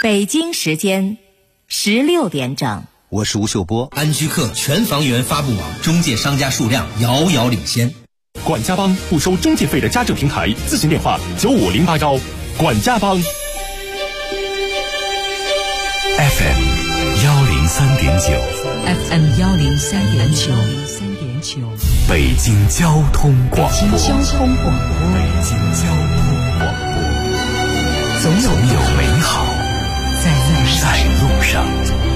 北京时间16点整。 我是吴秀波。 安居客全房源发布网中介商家数量遥遥领先。 管家帮不收中介费的家政平台，咨询电话9508招。管家帮。 FM 103.9 FM 103.9 北京交通广播。 北京交通广播。 总有美好在路上。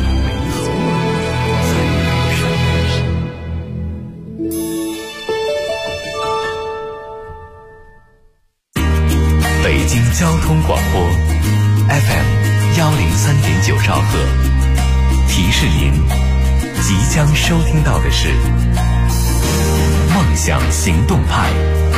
北京交通广播 FM 103.9兆赫，提示您即将收听到的是梦想行动派。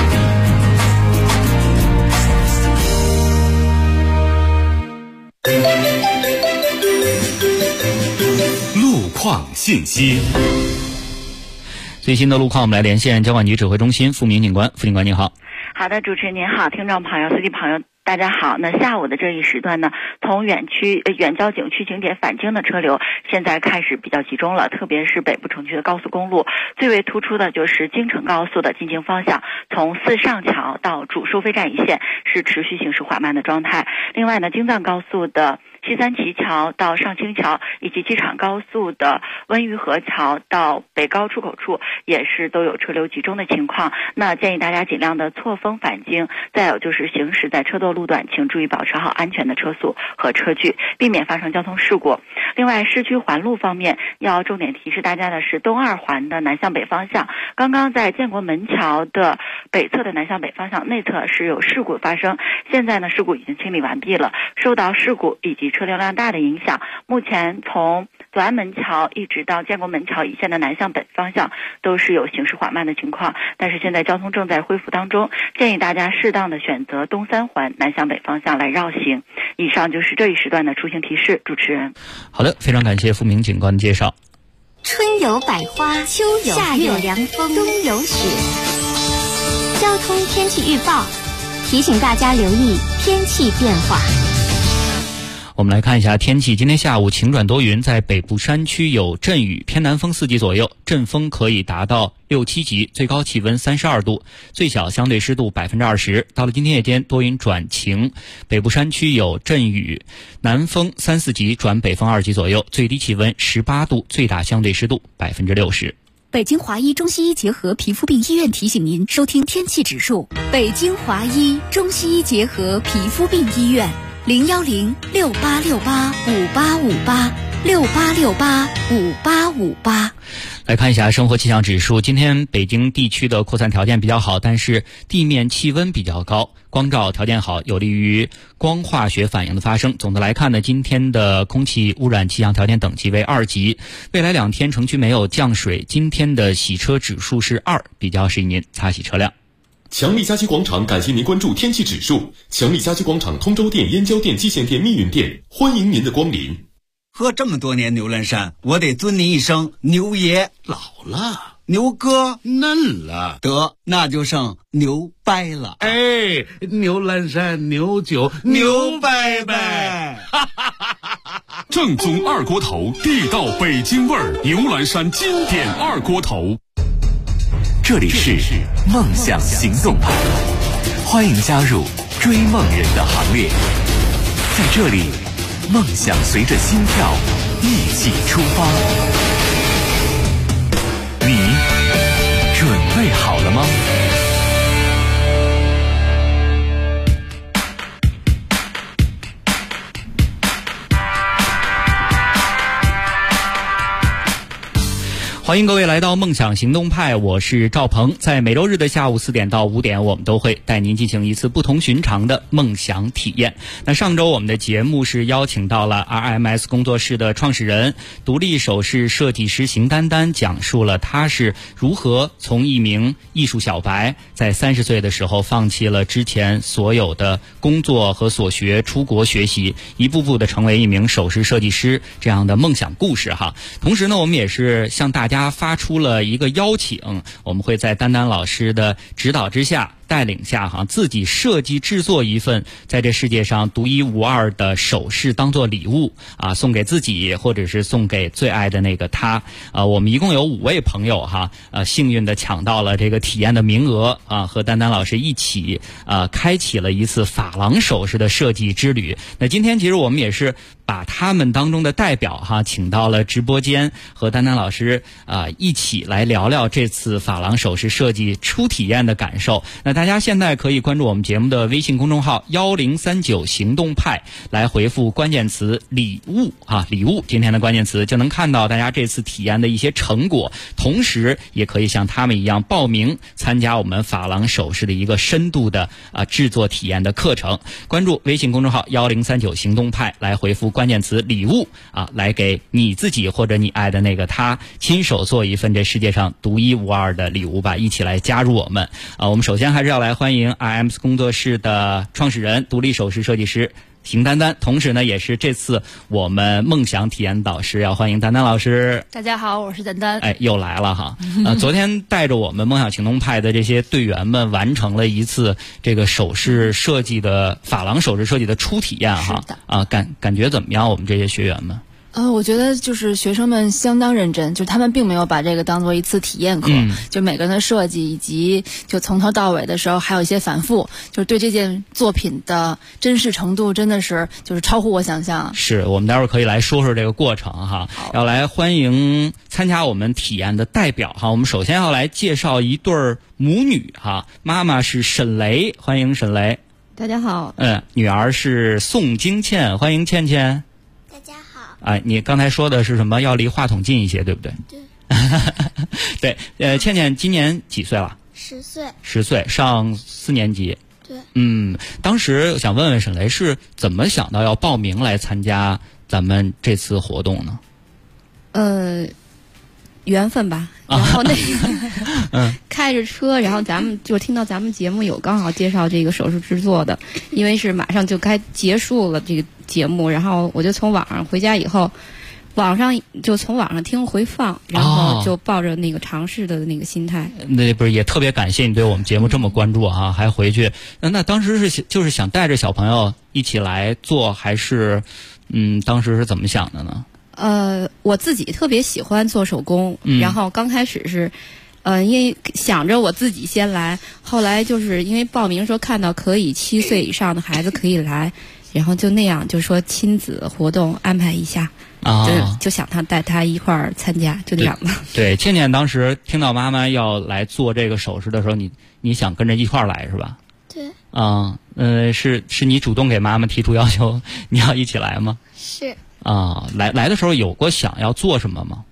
路况信息。 最新的路况，我们来连线交管局指挥中心付明警官。付警官您好。 好的，主持人您好，听众朋友、司机朋友大家好。那下午的这一时段呢，从远郊景区景点返京的车流现在开始比较集中了，特别是北部城区的高速公路，最为突出的就是京承高速的进京方向，从四上桥到主收费站一线是持续行驶缓慢的状态。另外呢，京藏高速的西三旗桥到上清桥，以及机场高速的温榆河桥到北高出口处也是都有车流集中的情况。那建议大家尽量的错峰返京，再有就是行驶在车多路段，请注意保持好安全的车速和车距，避免发生交通事故。另外，市区环路方面要重点提示大家的是，东二环的南向北方向，刚刚在建国门桥的北侧的南向北方向内侧是有事故发生，现在呢事故已经清理完毕了。受到事故以及车流量大的影响，目前从左安门桥一直到建国门桥一线的南向北方向都是有行驶缓慢的情况，但是现在交通正在恢复当中，建议大家适当的选择东三环南向北方向来绕行。以上就是这一时段的出行提示，主持人。 好的，非常感谢付明警官的介绍。 春有百花，秋有夏有凉风，冬有雪。交通天气预报提醒大家留意天气变化。 我们来看一下天气，今天下午晴转多云，在北部山区有阵雨，偏南风4级左右，阵风可以达到6、7级，最高气温32度，最小相对湿度20%。到了今天夜间多云转晴，北部山区有阵雨，南风3、4级转北风2级左右，最低气温18度，最大相对湿度60%。 北京华医中西医结合皮肤病医院提醒您收听天气指数。北京华医中西医结合皮肤病医院0106868585858 来看一下生活气象指数，今天北京地区的扩散条件比较好，但是地面气温比较高，光照条件好，有利于光化学反应的发生。总的来看呢，今天的空气污染气象条件等级为2级，未来2天城区没有降水，今天的洗车指数是2，比较适宜您擦洗车辆。 强力家居广场感谢您关注天气指数。强力家居广场通州店、燕郊店、蓟县店、密云店，欢迎您的光临。 喝这么多年牛栏山，我得尊您一声牛爷。 老了， 牛哥嫩了， 得那就剩牛掰了。 哎，牛栏山牛酒牛掰掰。 正宗二锅头，地道北京味儿，牛栏山经典二锅头。 这里是梦想行动派，欢迎加入追梦人的行列。在这里，梦想随着心跳一起出发。你准备好了吗？ 欢迎各位来到梦想行动派，我是赵鹏。在每周日的下午4点到5点，我们都会带您进行一次不同寻常的梦想体验。那上周我们的节目是邀请到了 RMS 工作室的创始人、独立首饰设计师邢丹丹，讲述了他是如何从一名艺术小白，在30岁的时候放弃了之前所有的工作和所学，出国学习，一步步的成为一名首饰设计师这样的梦想故事哈。同时呢，我们也是向大家发出了一个邀请，我们会在丹丹老师的指导之下带领下自己设计制作一份在这世界上独一无二的首饰当做礼物送给自己或者是送给最爱的那个他。我们一共有5位朋友幸运的抢到了这个体验的名额和丹丹老师一起开启了一次珐琅首饰的设计之旅。那今天其实我们也是把他们当中的代表请到了直播间，和丹丹老师一起来聊聊这次珐琅首饰设计初体验的感受。那大家现在可以关注我们节目的微信公众号1039行动派，来回复关键词礼物礼物今天的关键词，就能看到大家这次体验的一些成果，同时也可以像他们一样报名参加我们珐琅首饰的一个深度的制作体验的课程。关注微信公众号1039行动派，来回复关键词礼物来给你自己或者你爱的那个他亲手做一份这世界上独一无二的礼物吧，一起来加入我们我们首先还是要来欢迎 IMS 工作室的创始人、独立首饰设计师邢丹丹，同时呢也是这次我们梦想体验导师，要欢迎丹丹老师。 大家好，我是丹丹。 又来了昨天带着我们梦想行动派的这些队员们完成了一次这个首饰设计的珐琅首饰设计的初体验感觉怎么样？我们这些学员们？ 我觉得就是学生们相当认真，就是他们并没有把这个当做一次体验课，就每个人的设计以及就从头到尾的时候还有一些反复，就是对这件作品的真实程度真的是就是超乎我想象。 是，我们待会儿可以来说说这个过程要来欢迎参加我们体验的代表我们首先要来介绍一对母女妈妈是沈雷，欢迎沈雷。 大家好。 女儿是宋金倩，欢迎倩倩。 大家好。 你刚才说的是什么？要离话筒近一些，对不对？ 对。 对，倩倩今年几岁了 ？10岁。 10岁，上4年级。 对。 当时想问问沈雷是怎么想到要报名来参加咱们这次活动呢？ 缘分吧。然后那个开着车，然后咱们就听到咱们节目有刚好介绍这个首饰制作的，因为是马上就该结束了这个节目，然后我就从网上回家以后，从网上听回放，然后就抱着那个尝试的那个心态。 那不是也特别感谢你对我们节目这么关注还回去。那当时就是想带着小朋友一起来做，还是当时是怎么想的呢？ 我自己特别喜欢做手工，然后刚开始是，因为想着我自己先来，后来就是因为报名说看到可以7岁以上的孩子可以来，然后就那样就说亲子活动安排一下，就想带他一块儿参加，就那样吧。 对，倩倩当时听到妈妈要来做这个首饰的时候，你想跟着一块儿来是吧？ 对。 是你主动给妈妈提出要求，你要一起来吗？ 是。 来的时候有过想要做什么吗？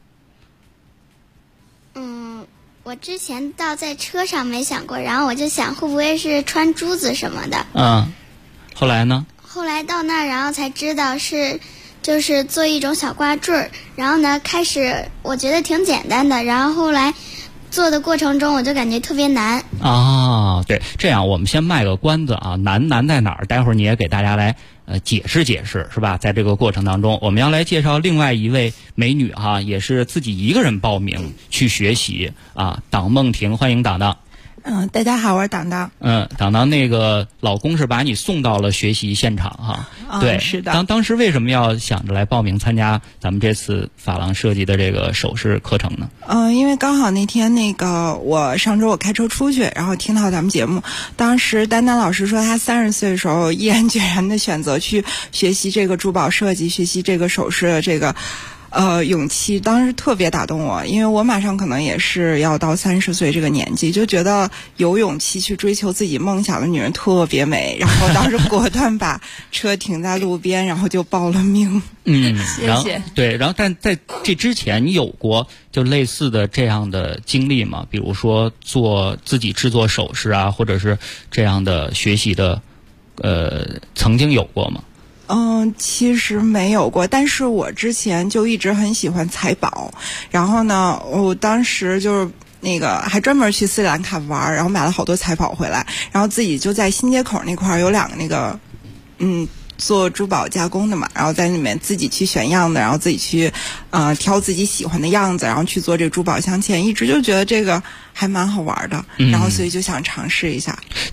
我之前倒在车上没想过，然后我就想会不会是穿珠子什么的。 后来呢？ 后来到那儿，然后才知道就是做一种小挂坠，然后呢，开始我觉得挺简单的，然后后来做的过程中我就感觉特别难。 对，这样我们先卖个关子难在哪儿？待会儿你也给大家来解释解释，是吧？在这个过程当中，我们要来介绍另外一位美女也是自己一个人报名去学习党梦婷，欢迎党党。 大家好，我是党党。 党党那个老公是把你送到了学习现场对， 是的。 当时为什么要想着来报名参加咱们这次珐琅设计的这个首饰课程呢？ 因为刚好那天上周我开车出去，然后听到咱们节目，当时丹丹老师说他30岁的时候毅然决然的选择去学习这个珠宝设计，学习这个首饰的这个勇气当时特别打动我，因为我马上可能也是要到30岁这个年纪，就觉得有勇气去追求自己梦想的女人特别美，然后当时果断把车停在路边，然后就报了名。 谢谢。 对，然后但在这之前你有过就类似的这样的经历吗？比如说自己制作首饰或者是这样的学习的曾经有过吗？ 其实没有过，但是我之前就一直很喜欢财宝，然后呢，我当时就是还专门去斯里兰卡玩，然后买了好多财宝回来，然后自己就在新街口那块有2个做珠宝加工的嘛，然后在里面自己去选样子，然后自己去挑自己喜欢的样子，然后去做这个珠宝镶嵌，一直就觉得这个还蛮好玩的，然后所以就想尝试一下。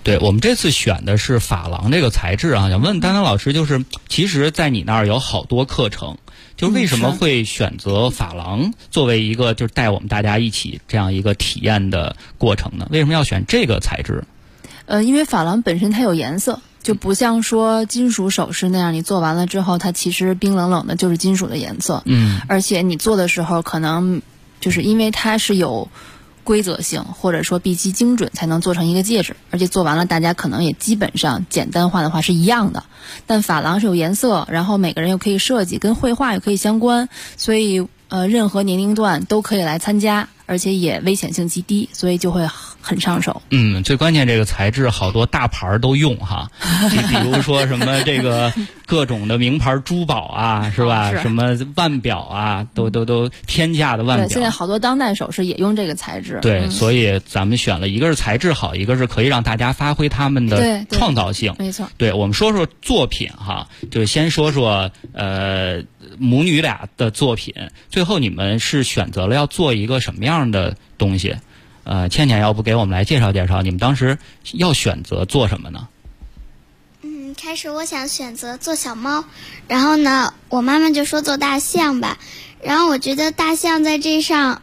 对，我们这次选的是珐琅这个材质啊，想问丹丹老师，就是其实在你那儿有好多课程，就为什么会选择珐琅作为一个就是带我们大家一起这样一个体验的过程呢？为什么要选这个材质？ 因为珐琅本身它有颜色，就不像说金属首饰那样，你做完了之后它其实冰冷冷的就是金属的颜色。而且你做的时候可能就是因为它是有规则性，或者说必须精准才能做成一个戒指，而且做完了大家可能也基本上简单化的话是一样的。但珐琅是有颜色，然后每个人又可以设计，跟绘画也可以相关，所以任何年龄段都可以来参加，而且也危险性极低，所以就会很上手。 最关键这个材质好多大牌都用哈，比如说什么这个各种的名牌珠宝啊，是吧？什么腕表啊，都天价的腕表。 对，现在好多当代首饰也用这个材质。 对，所以咱们选了一个是材质好，一个是可以让大家发挥他们的创造性。 没错。 对，我们说说作品哈，就先说说母女俩的作品，最后你们是选择了要做一个什么样的东西？倩倩，要不给我们来介绍介绍，你们当时要选择做什么呢？ 开始我想选择做小猫，然后呢，我妈妈就说做大象吧，然后我觉得大象在这上，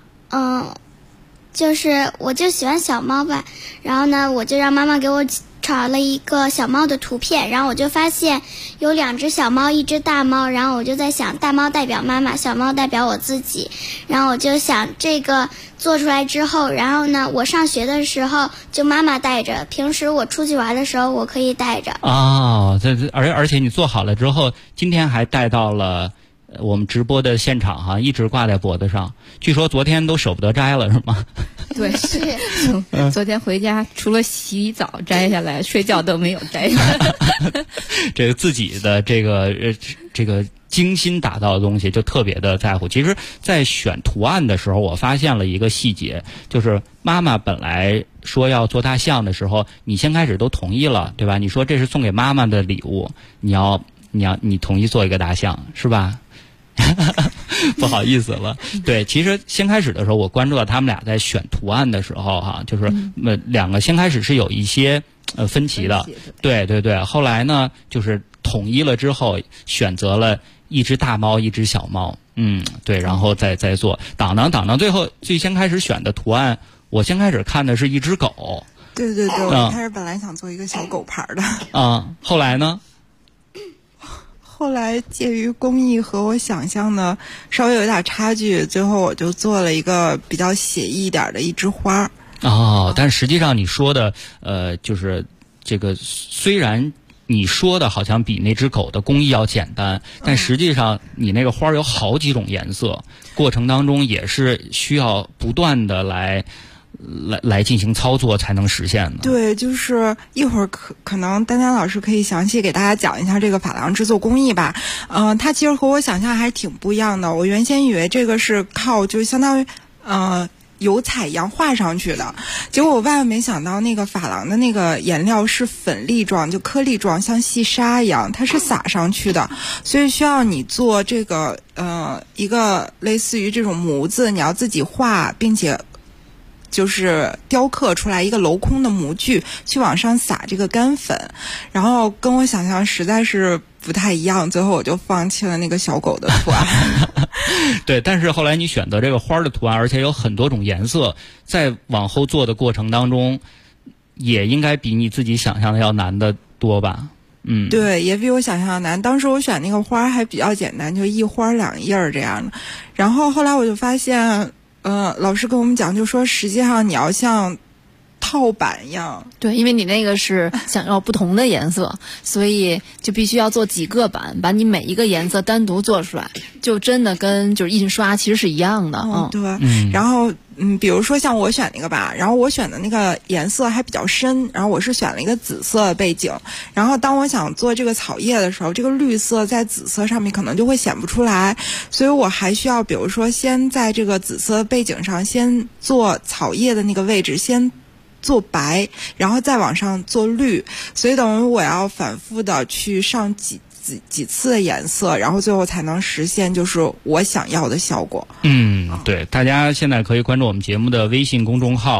就是我就喜欢小猫吧，然后呢，我就让妈妈给我找了一个小猫的图片，然后我就发现有2只小猫，一只大猫，然后我就在想，大猫代表妈妈，小猫代表我自己，然后我就想这个做出来之后，然后呢，我上学的时候就妈妈带着，平时我出去玩的时候我可以带着。 而且你做好了之后，今天还带到了我们直播的现场哈，一直挂在脖子上，据说昨天都舍不得摘了，是吗？ 对，是。昨天回家除了洗澡摘下来，睡觉都没有摘下来。 这个自己的这个精心打造的东西就特别的在乎。其实在选图案的时候，我发现了一个细节，就是妈妈本来说要做大象的时候，你先开始都同意了，对吧？你说这是送给妈妈的礼物，你同意做一个大象，是吧？不好意思了。对，其实先开始的时候，我关注到他们俩在选图案的时候哈，就是两个先开始是有一些分歧的。对，后来呢，就是统一了之后，选择了一只大猫，一只小猫。对，然后再做挡当，最先开始选的图案，我先开始看的是一只狗。 对，我开始本来想做一个小狗牌的。 后来呢？ 后来介于工艺和我想象的稍微有点差距，最后我就做了一个比较写意一点的一枝花。 但实际上你说的就是这个，虽然你说的好像比那只狗的工艺要简单，但实际上你那个花有好几种颜色，过程当中也是需要不断的来进行操作才能实现的。 对，就是一会儿可能丹丹老师可以详细给大家讲一下这个珐琅制作工艺吧。它其实和我想象还是挺不一样的。我原先以为这个是靠就相当于油彩一样画上去的，结果我万万没想到那个珐琅的那个颜料是粉粒状，就颗粒状，像细沙一样，它是撒上去的，所以需要你做这个一个类似于这种模子，你要自己画，并且就是雕刻出来一个镂空的模具，去往上撒这个干粉，然后跟我想象实在是不太一样，最后我就放弃了那个小狗的图案。 对，但是后来你选择这个花的图案，而且有很多种颜色，在往后做的过程当中，也应该比你自己想象的要难得多吧？ 对，也比我想象的难。当时我选那个花还比较简单，就一花2叶这样的，然后后来我就发现老师跟我们讲，就说实际上你要像套板一样。 对，因为你那个是想要不同的颜色，所以就必须要做几个版，把你每一个颜色单独做出来，就真的跟就是印刷其实是一样的。 对。然后比如说像我选那个吧，然后我选的那个颜色还比较深，然后我是选了一个紫色的背景，然后当我想做这个草叶的时候，这个绿色在紫色上面可能就会显不出来，所以我还需要比如说先在这个紫色背景上先做草叶的那个位置先做白，然后再往上做绿，所以等于我要反复的去上几次的颜色，然后最后才能实现就是我想要的效果。 对，大家现在可以关注我们节目的微信公众号，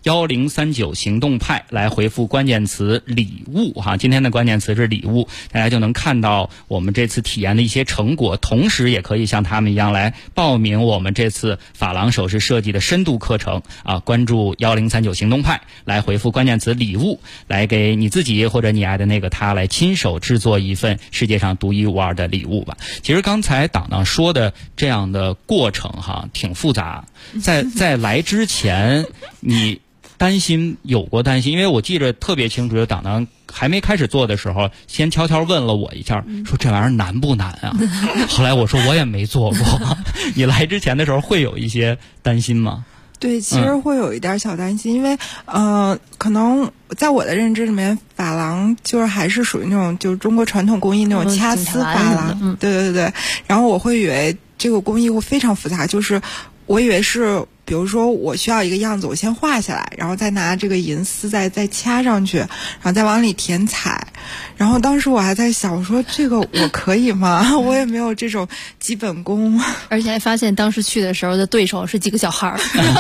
1039行动派来回复关键词礼物哈，今天的关键词是礼物，大家就能看到我们这次体验的一些成果，同时也可以像他们一样来报名我们这次珐琅首饰设计的深度课程啊，关注1039行动派来回复关键词礼物，来给你自己或者你爱的那个他来亲手制作一份世界上独一无二的礼物吧。其实刚才党党说的这样的过程哈，挺复杂，在来之前你有过担心，因为我记得特别清楚，就党党还没开始做的时候，先悄悄问了我一下，说这玩意儿难不难啊？后来我说我也没做过。你来之前的时候会有一些担心吗？ 对，其实会有一点小担心，因为可能在我的认知里面，珐琅就是还是属于那种就是中国传统工艺那种掐丝珐琅，对。然后我会以为这个工艺会非常复杂，就是我以为是。比如说我需要一个样子，我先画下来，然后再拿这个银丝再掐上去，然后再往里填彩。然后当时我还在想，我说这个我可以吗？我也没有这种基本功。 而且还发现当时去的时候的对手是几个小孩儿。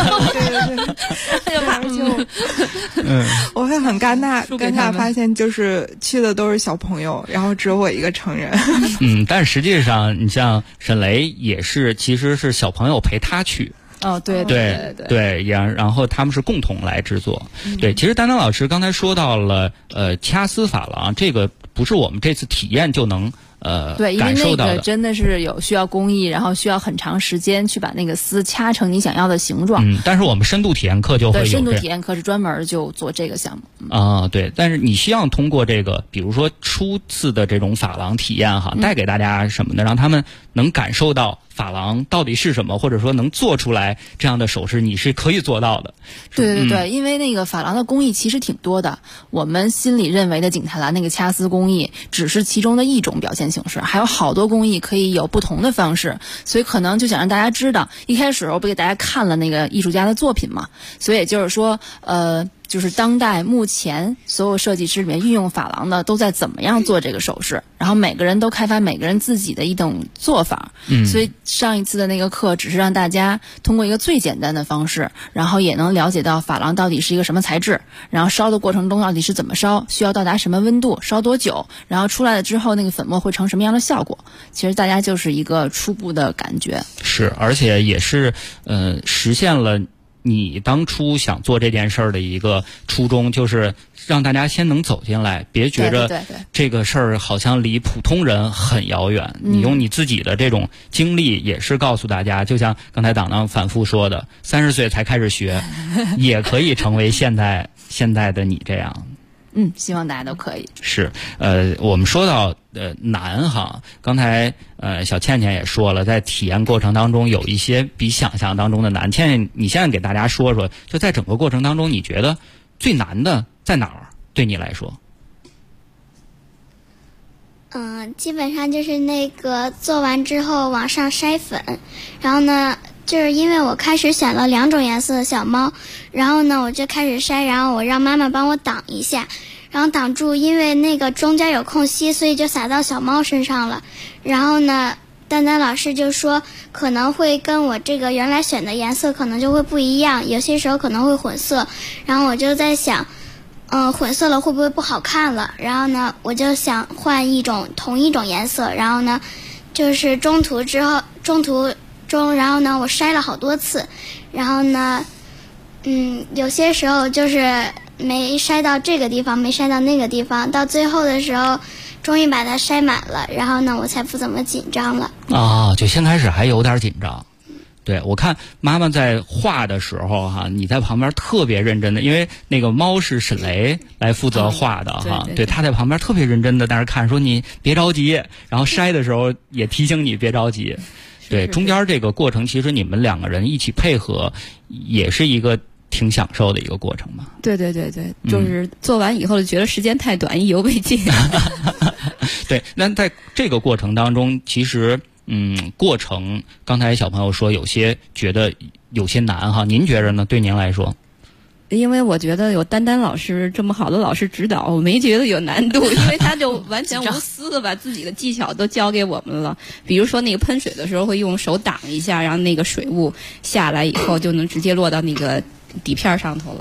对，我会很尴尬发现就是去的都是小朋友，然后只有我一个成人。 但实际上你像沈雷也是，其实是小朋友陪他去。对，然后他们是共同来制作。对，其实丹丹老师刚才说到了掐丝珐琅，这个不是我们这次体验就能对，因为那感受到的。 个真的是有需要工艺，然后需要很长时间去把那个丝掐成你想要的形状。 但是我们深度体验课就会有对，深度体验课是专门就做这个项目。对，但是你希望通过这个，比如说初次的这种珐琅体验哈，带给大家什么呢？让他们能感受到珐琅到底是什么，或者说能做出来这样的首饰，你是可以做到的。 对，因为那个珐琅的工艺其实挺多的，我们心里认为的景泰蓝那个掐丝工艺只是其中的一种表现形式，还有好多工艺可以有不同的方式，所以可能就想让大家知道，一开始我不给大家看了那个艺术家的作品嘛，所以也就是说就是当代目前所有设计师里面运用珐琅的都在怎么样做这个首饰，然后每个人都开发每个人自己的一种做法。所以上一次的那个课只是让大家通过一个最简单的方式，然后也能了解到珐琅到底是一个什么材质，然后烧的过程中到底是怎么烧，需要到达什么温度，烧多久，然后出来了之后那个粉末会成什么样的效果。其实大家就是一个初步的感觉。 是，而且也是实现了你当初想做这件事儿的一个初衷，就是让大家先能走进来，别觉着这个事儿好像离普通人很遥远。你用你自己的这种经历也是告诉大家，就像刚才党党反复说的，30岁才开始学也可以成为现在的你这样。 希望大家都可以。 是，我们说到难哈，刚才小倩倩也说了，在体验过程当中有一些比想象当中的难。倩倩，你现在给大家说说，就在整个过程当中，你觉得最难的在哪儿？对你来说？ 基本上就是那个做完之后往上筛粉，然后呢，就是因为我开始选了2种颜色的小猫，然后呢我就开始筛，然后我让妈妈帮我挡一下，然后挡住，因为那个中间有空隙，所以就洒到小猫身上了。然后呢，丹丹老师就说可能会跟我这个原来选的颜色可能就会不一样，有些时候可能会混色。然后我就在想混色了会不会不好看了，然后呢我就想换同一种颜色，然后呢就是中途中，然后呢我筛了好多次，然后呢有些时候就是没筛到这个地方，没筛到那个地方，到最后的时候终于把它筛满了，然后呢我才不怎么紧张了。 就先开始还有点紧张。对，我看妈妈在画的时候哈，你在旁边特别认真的，因为那个猫是沈雷来负责画的哈，对，他在旁边特别认真的在那看，说你别着急，然后筛的时候也提醒你别着急。对，中间这个过程其实你们2个人一起配合，也是一个挺享受的一个过程嘛。 对，就是做完以后就觉得时间太短，意犹未尽。 对，那在这个过程当中，其实过程刚才小朋友说有些觉得有些难哈，您觉着呢？对您来说？ 因为我觉得有丹丹老师这么好的老师指导，我没觉得有难度，因为他就完全无私的把自己的技巧都教给我们了。比如说那个喷水的时候会用手挡一下，然后那个水雾下来以后就能直接落到那个底片上头了。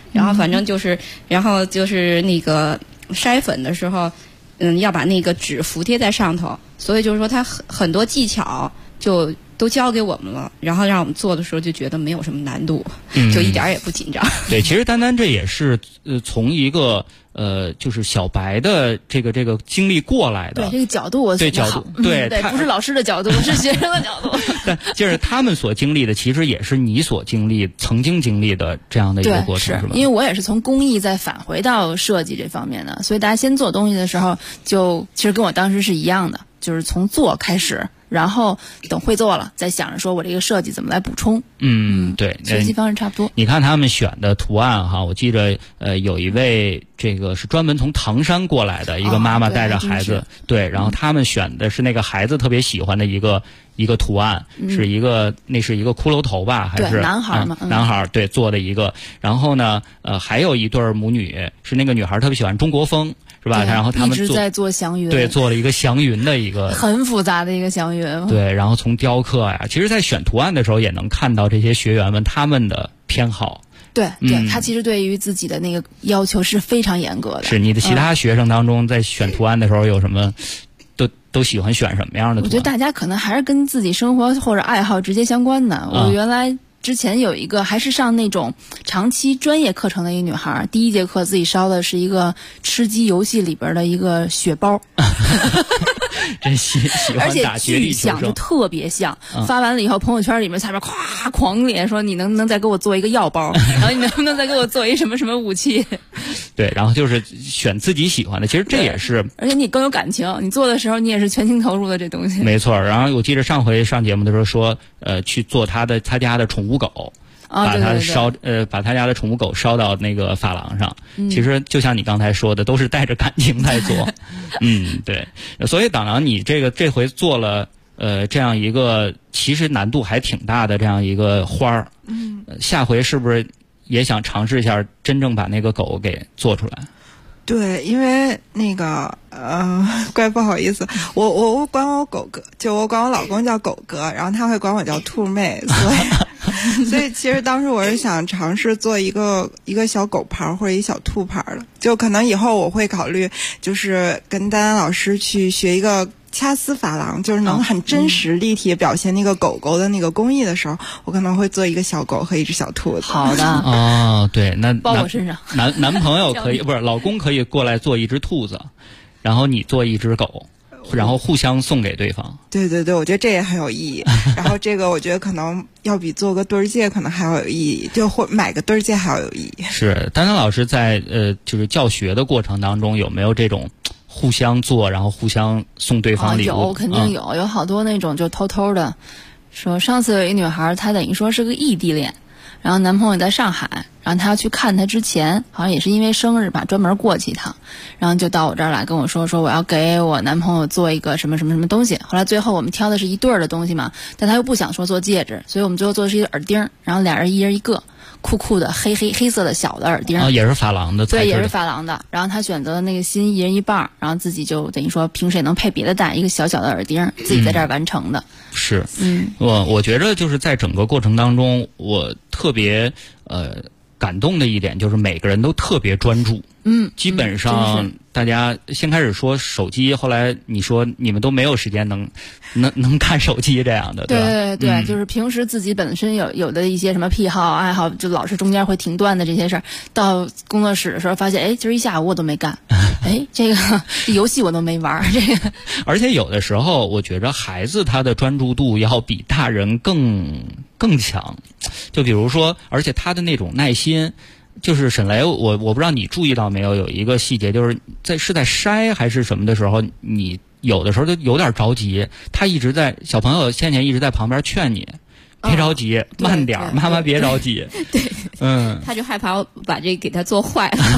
然后反正就是，然后就是那个筛粉的时候，要把那个纸服贴在上头，所以就是说它很多技巧就都教给我们了，然后让我们做的时候就觉得没有什么难度，就一点也不紧张。 对，其实丹丹这也是从一个就是小白的这个经历过来的。 对，这个角度我对角度对不是老师的角度，是学生的角度。 但就是他们所经历的，其实也是你所曾经经历的这样的一个过程，是吧？ 因为我也是从工艺再返回到设计这方面的，所以大家先做东西的时候，就其实跟我当时是一样的，就是从做开始。然后等会做了，再想着说我这个设计怎么来补充。 对， 学习方式差不多。 你看他们选的图案哈，我记着有一位这个是专门从唐山过来的一个妈妈带着孩子，对，然后他们选的是那个孩子特别喜欢的一个图案，是一个那是一个骷髅头吧，还是男孩嘛？ 男孩对做的一个。然后呢，还有一对母女，是那个女孩特别喜欢中国风。是吧？然后他们一直在做祥云， 对，做了一个祥云的一个很复杂的一个祥云。 对，然后从雕刻呀，其实在选图案的时候也能看到这些学员们他们的偏好。 对，他其实对于自己的那个要求是非常严格的。 是你的其他学生当中在选图案的时候有什么？都喜欢选什么样的图案？ 我觉得大家可能还是跟自己生活或者爱好直接相关的。我原来之前有一个还是上那种长期专业课程的一个女孩，第一节课自己烧的是一个吃鸡游戏里边的一个血包。 真喜欢打绝地求生， 而且巨像，就特别像。发完了以后，朋友圈里面下面咵狂脸说：“你能不能再给我做一个药包？然后你能不能再给我做一什么什么武器？” 对，然后就是选自己喜欢的，其实这也是。 而且你更有感情，你做的时候你也是全情投入的这东西。 没错，然后我记得上回上节目的时候说，去做他家的宠物狗。把它把他家的宠物狗烧到那个发廊上。其实就像你刚才说的，都是带着感情在做。对。所以党郎，你这回做了这样一个其实难度还挺大的这样一个花儿。下回是不是也想尝试一下真正把那个狗给做出来？ 对，因为那个怪不好意思，我管我狗哥，就我管我老公叫狗哥，然后他会管我叫兔妹，所以其实当时我是想尝试做一个小狗牌或者一小兔牌的，就可能以后我会考虑，就是跟丹丹老师去学一个掐丝珐琅，就是能很真实立体表现那个狗狗的那个工艺的时候，我可能会做一个小狗和一只小兔子。 好的。 对，那包我身上。 男朋友可以不是老公可以过来做一只兔子，然后你做一只狗，然后互相送给对方。 对，我觉得这也很有意义。然后这个我觉得可能要比做个对儿戒可能还要有意义，就或买个对儿戒还要有意义。 是，丹丹老师在就是教学的过程当中有没有这种互相做，然后互相送对方礼物？ 有，肯定有好多那种就偷偷的说，上次有一女孩，她等于说是个异地恋，然后男朋友在上海，然后她要去看他之前，好像也是因为生日吧，专门过去一趟，然后就到我这儿来跟我说我要给我男朋友做一个什么什么什么东西。后来最后我们挑的是一对儿的东西嘛，但他又不想说做戒指，所以我们最后做的是一个耳钉，然后俩人一人一个。酷的黑色的小的耳钉， 也是珐琅的， 对，也是珐琅的。然后他选择了那个新一人一半，然后自己就等于说平时也能配别的戴一个小小的耳钉，自己在这儿完成的。 是，我觉着就是在整个过程当中，我特别感动的一点就是每个人都特别专注。基本上大家先开始说手机，后来你说你们都没有时间能看手机这样的，对吧？ 对，就是平时自己本身有的一些什么癖好爱好，就老是中间会停断的这些事儿，到工作室的时候发现，今儿一下午我都没干，这个游戏我都没玩，这个。 而且有的时候，我觉着孩子他的专注度要比大人更强，就比如说，而且他的那种耐心。就是沈雷，我不知道你注意到没有，有一个细节，就是在筛还是什么的时候，你有的时候就有点着急，小朋友倩倩一直在旁边劝你，别着急，慢点，妈妈别着急。 对，他就害怕我把这给他做坏了。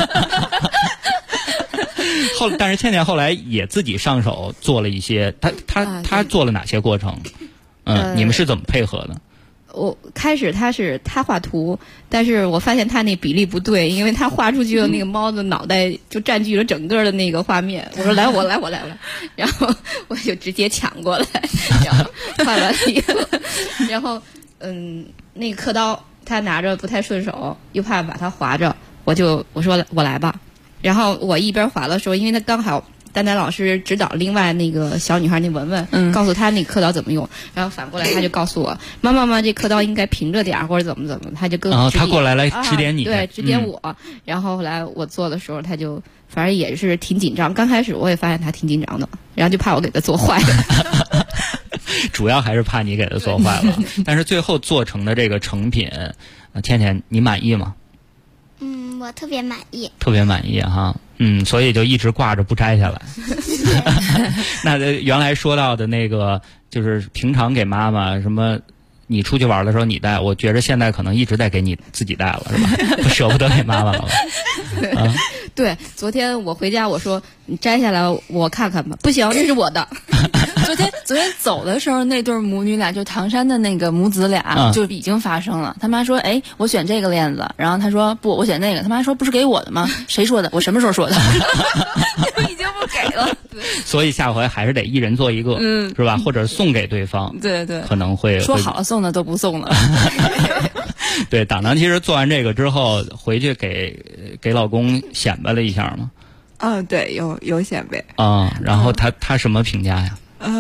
但是倩倩后来也自己上手做了一些，他做了哪些过程？你们是怎么配合的？ 我开始他画图，但是我发现他那比例不对，因为他画出去的那个猫的脑袋就占据了整个的那个画面。我说来，然后我就直接抢过来，然后画完以后，然后那个刻刀他拿着不太顺手，又怕把他划着，我说我来吧。然后我一边划的时候，因为他刚好丹丹老师指导另外那个小女孩那文文，告诉她那刻刀怎么用，然后反过来他就告诉我妈这刻刀应该平着点或者怎么，他就跟我他过来指点你， 对，指点我。然后后来我做的时候，他就反正也是挺紧张。刚开始我也发现他挺紧张的，然后就怕我给他做坏了。 主要还是怕你给他做坏了。但是最后做成的这个成品，倩倩你满意吗？ 我特别满意。 特别满意哈。所以就一直挂着不摘下来。那原来说到的那个，就是平常给妈妈什么，你出去玩的时候你带，我觉着现在可能一直在给你自己带了，是吧？舍不得给妈妈了。 对，昨天我回家我说你摘下来我看看吧，不行，这是我的。 昨天走的时候，那对母女俩就唐山的那个母子俩就已经发生了。他妈说：“哎，我选这个链子。”然后他说：“不，我选那个。”他妈说：“不是给我的吗？谁说的？我什么时候说的？”已经不给了。 所以下回还是得一人做一个，是吧？或者送给对方。 对， 可能会说好了送的都不送了。 对，党其实做完这个之后，回去给老公显摆了一下嘛。 对，有显摆。 然后他什么评价呀？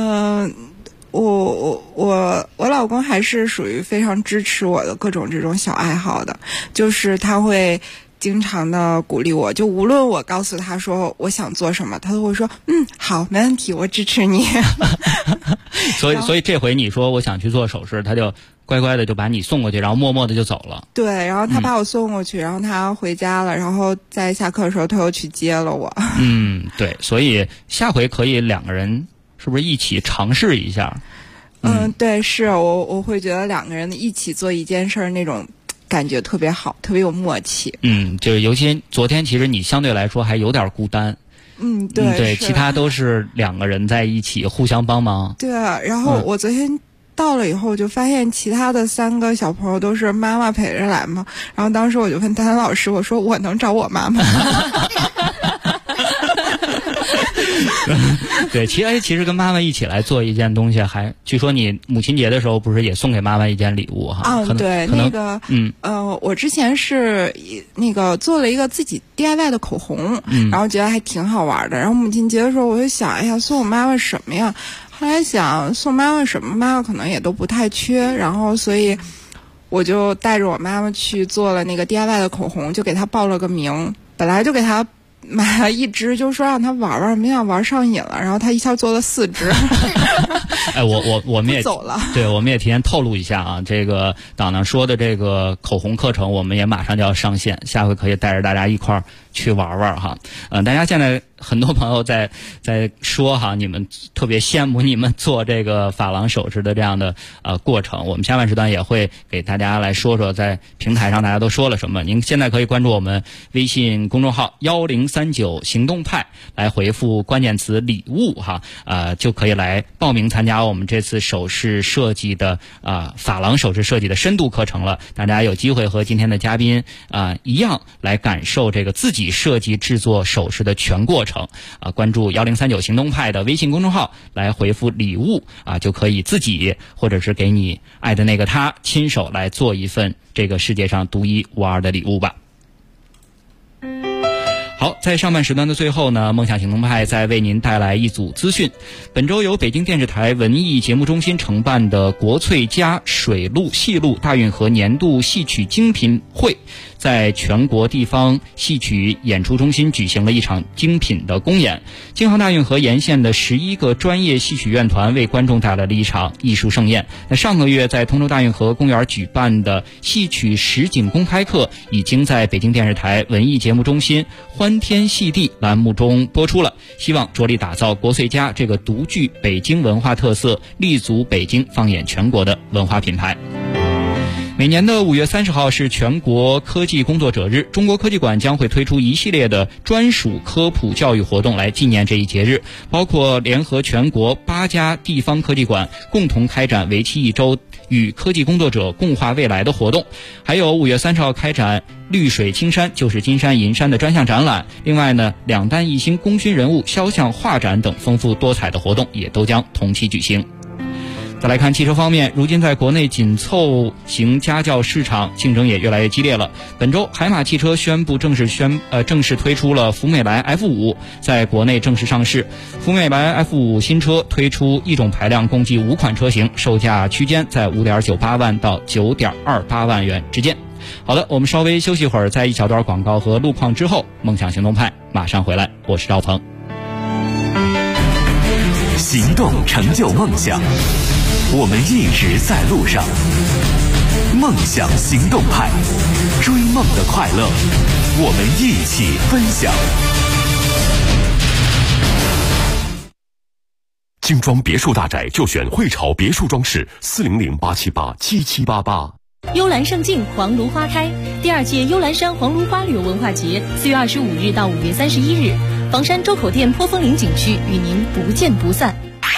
我老公还是属于非常支持我的各种这种小爱好的，就是他会经常的鼓励我，就无论我告诉他说我想做什么，他都会说好，没问题，我支持你。 所以这回你说我想去做首饰，他就乖乖的就把你送过去，然后默默的就走了。 对，然后他把我送过去，然后他回家了，然后在下课的时候他又去接了我。 对，所以下回可以两个人是不是一起尝试一下？ 对，是我会觉得两个人一起做一件事儿那种感觉特别好，特别有默契。 就是尤其昨天其实你相对来说还有点孤单。对，其他都是两个人在一起互相帮忙。 对，然后我昨天到了以后就发现其他的3个小朋友都是妈妈陪着来嘛，然后当时我就问丹丹老师，我说我能找我妈妈吗？ 对，其实跟妈妈一起来做一件东西，还据说你母亲节的时候不是也送给妈妈一件礼物哈？ 对，那个我之前是那个做了一个自己 DIY 的口红，然后觉得还挺好玩的。然后母亲节的时候我就想，哎呀，送我妈妈什么呀？后来想送妈妈什么，妈妈可能也都不太缺，然后所以我就带着我妈妈去做了那个 DIY 的口红，就给她报了个名，本来就给她买了1支，就说让他玩玩，没想玩上瘾了，然后他一下做了4支。 我们也走了。 对，我们也提前透露一下啊，这个党说的这个口红课程，我们也马上就要上线，下回可以带着大家一块儿去玩玩哈。大家现在很多朋友在说哈，你们特别羡慕你们做这个珐琅首饰的这样的过程。我们下半时段也会给大家来说说在平台上大家都说了什么。您现在可以关注我们微信公众号1039行动派，来回复关键词礼物哈，就可以来报名参加我们这次首饰设计的珐琅首饰设计的深度课程了。大家有机会和今天的嘉宾一样来感受这个自己设计制作首饰的全过程。关注1039行动派的微信公众号，来回复礼物就可以自己或者是给你爱的那个他亲手来做一份这个世界上独一无二的礼物吧。好，在上半时段的最后呢，梦想行动派再为您带来一组资讯。本周由北京电视台文艺节目中心承办的国粹家水陆戏路大运河年度戏曲精品会，在全国地方戏曲演出中心举行了一场精品的公演。京杭大运河沿线的11个专业戏曲院团为观众带来了一场艺术盛宴。那上个月在通州大运河公园举办的戏曲实景公开课，已经在北京电视台文艺节目中心欢天戏地栏目中播出了，希望着力打造国粹家这个独具北京文化特色、立足北京放眼全国的文化品牌。每年的5月30号是全国科技工作者日，中国科技馆将会推出一系列的专属科普教育活动来纪念这一节日，包括联合全国8家地方科技馆共同开展为期1周与科技工作者共话未来的活动，还有5月30号开展绿水青山就是金山银山的专项展览。另外呢，2弹1星功勋人物肖像画展等丰富多彩的活动也都将同期举行。 再来看汽车方面，如今在国内紧凑型家轿市场竞争也越来越激烈了。本周海马汽车宣布正式推出了福美来 F5， 在国内正式上市。福美来 F5 新车推出一种排量，共计5款车型，售价区间在5.98万到9.28万元之间。好的，我们稍微休息会儿，在一小段广告和路况之后，梦想行动派马上回来，我是赵鹏。 行动成就梦想，我们一直在路上。梦想行动派，追梦的快乐，我们一起分享。 精装别墅大宅就选汇潮别墅装饰，400-878-7788。 幽兰胜境，黄芦花开。第2届幽兰山黄芦花旅游文化节4月25日到5月31日，房山周口店坡峰岭景区与您不见不散。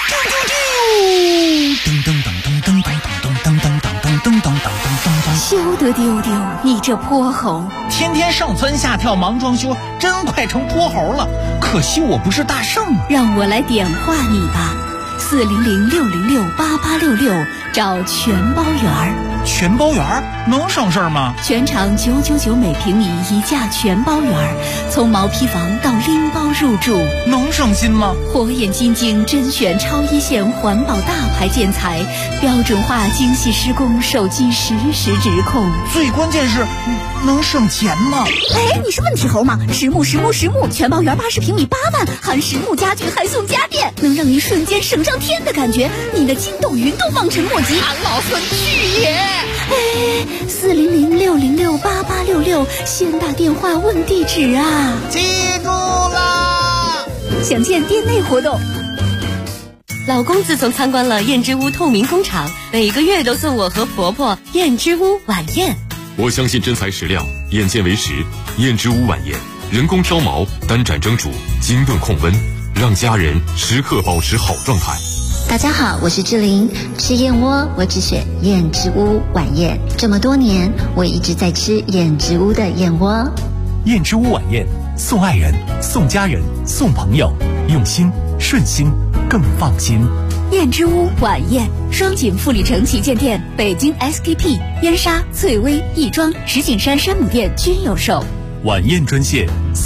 休得丢丢，你这泼猴！ 天天上蹿下跳忙装修，真快成泼猴了。可惜我不是大圣， 让我来点化你吧。400-606-8866，找全包园。 全包园能省事儿吗？ 全场999每平米一价全包园，从毛坯房到拎包入住， 能省心吗？ 火眼金睛甄选超一线环保大牌建材，标准化精细施工，手机实时直控。 最关键是能省钱吗？ 哎，你是问题猴吗？实木全包园80平米8万，含实木家具还送家电，能让你瞬间省上天的感觉，你的筋斗云都望尘莫及。 俺老孙去也！ 哎，400-606-8866，先打电话问地址啊！ 记住啦！ 详见店内活动。 老公自从参观了燕之屋透明工厂，每个月都送我和婆婆燕之屋晚宴。 我相信真材实料，眼见为实。燕之屋晚宴，人工烧毛，单盏蒸煮，精炖控温，让家人时刻保持好状态。 大家好，我是志玲，吃燕窝我只选燕之屋晚宴。这么多年，我一直在吃燕之屋的燕窝。 燕之屋晚宴，送爱人，送家人，送朋友，用心顺心更放心。 燕之屋晚宴，双井富力城旗舰店、北京 SKP、燕莎、翠微、亦庄、石景山山姆店均有售。 晚宴专线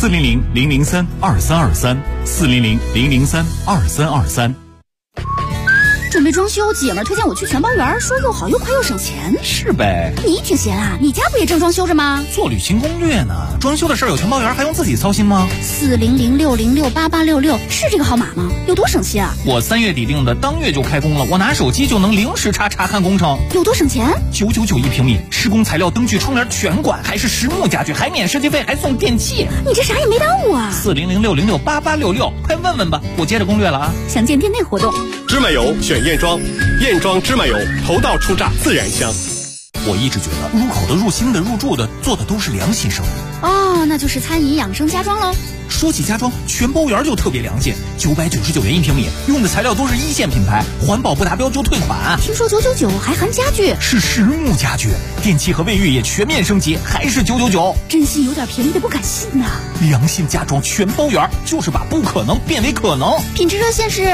400-003-2323，400-003-2323。 准备装修，姐们儿推荐我去全包园，说又好又快又省钱。 是呗， 你挺闲啊，你家不也正装修着吗？ 做旅行攻略呢，装修的事儿有全包园还用自己操心吗 ？400-606-8866是这个号码吗？有多省心啊？ 我3月底定的，当月就开工了，我拿手机就能零时查看工程。 有多省钱 ？999一平米，施工材料、灯具、窗帘全管，还是实木家具，还免设计费，还送电器。 你这啥也没耽误啊 ！400-606-8866，快问问吧，我接着攻略了啊！ 详见店内活动。 芝麻油选燕庄，燕庄芝麻油，头道出榨自然香。 我一直觉得入口的、入心的、入住的，做的都是良心生意。 哦，那就是餐饮养生家装喽。 说起家装，全包园就特别良心，999元一平米，用的材料都是1线品牌，环保不达标就退款。 听说999还含家具， 是实木家具，电器和卫浴也全面升级，还是999。 真心有点便宜的不敢信呐。 良心家装全包园，就是把不可能变为可能。 品质热线是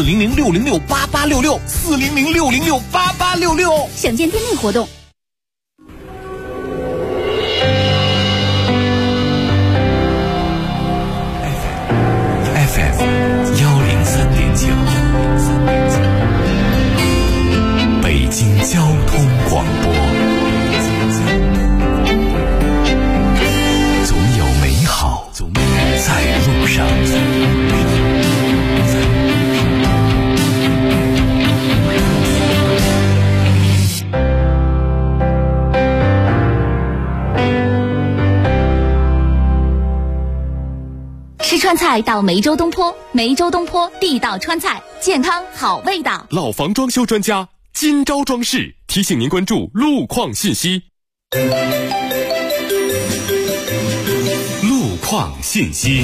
400-606-8866，400-606-8866。 详见店内活动。 北京交通广播，总有美好在路上。 吃川菜到梅州东坡，梅州东坡地道川菜，健康好味道。 老房装修专家金招装饰提醒您关注路况信息。 路况信息。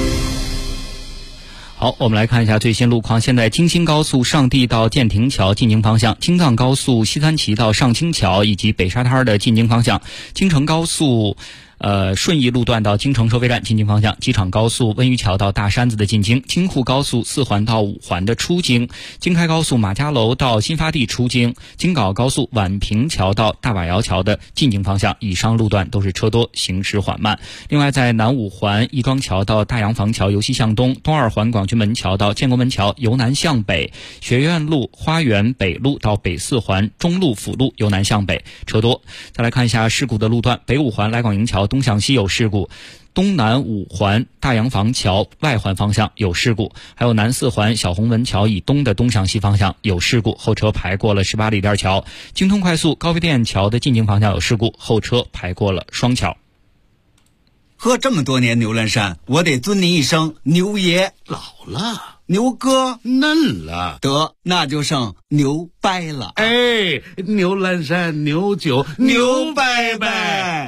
好，我们来看一下最新路况。现在京新高速上地到建亭桥进京方向，京藏高速西三旗到上清桥以及北沙滩的进京方向，京承高速顺义路段到京城收费站进京方向，机场高速温榆桥到大山子的进京，京沪高速4环到5环的出京，京开高速马家楼到新发地出京，京港高速宛平桥到大瓦窑桥的进京方向，以上路段都是车多，行驶缓慢。另外，在南5环亦庄桥到大洋房桥由西向东，东2环广渠门桥到建国门桥由南向北，学院路花园北路到北4环中路辅路由南向北，车多。再来看一下事故的路段，北5环来广营桥东向西有事故，东南5环大洋房桥外环方向有事故，还有南4环小红门桥以东的东向西方向有事故，后车排过了18里店桥。京通快速高碑店桥的进京方向有事故，后车排过了双桥。 喝这么多年牛栏山，我得尊你一声牛爷。 老了， 牛哥嫩了， 得那就剩牛掰了。 哎，牛栏山牛酒牛掰掰。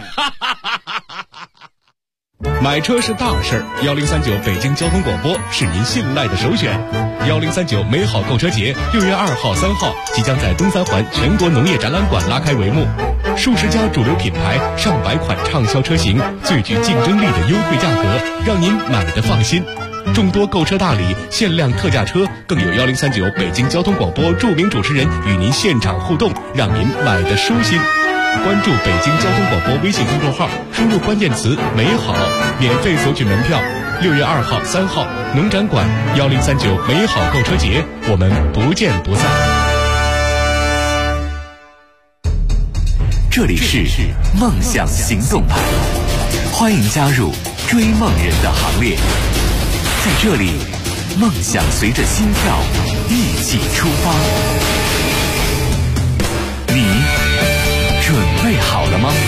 买车是大事，1039北京交通广播是您信赖的首选。1039美好购车节6月2号、3号即将在东3环全国农业展览馆拉开帷幕，数十家主流品牌、上百款畅销车型，最具竞争力的优惠价格，让您买得放心。众多购车大礼、限量特价车，更有1039北京交通广播著名主持人与您现场互动，让您买得舒心。关注北京交通广播微信公众号，输入关键词美好，免费索取门票。6月2号、3号农展馆1039美好购车节，我们不见不散。 这里是梦想行动派，欢迎加入追梦人的行列。在这里，梦想随着心跳一起出发。你准备好了吗？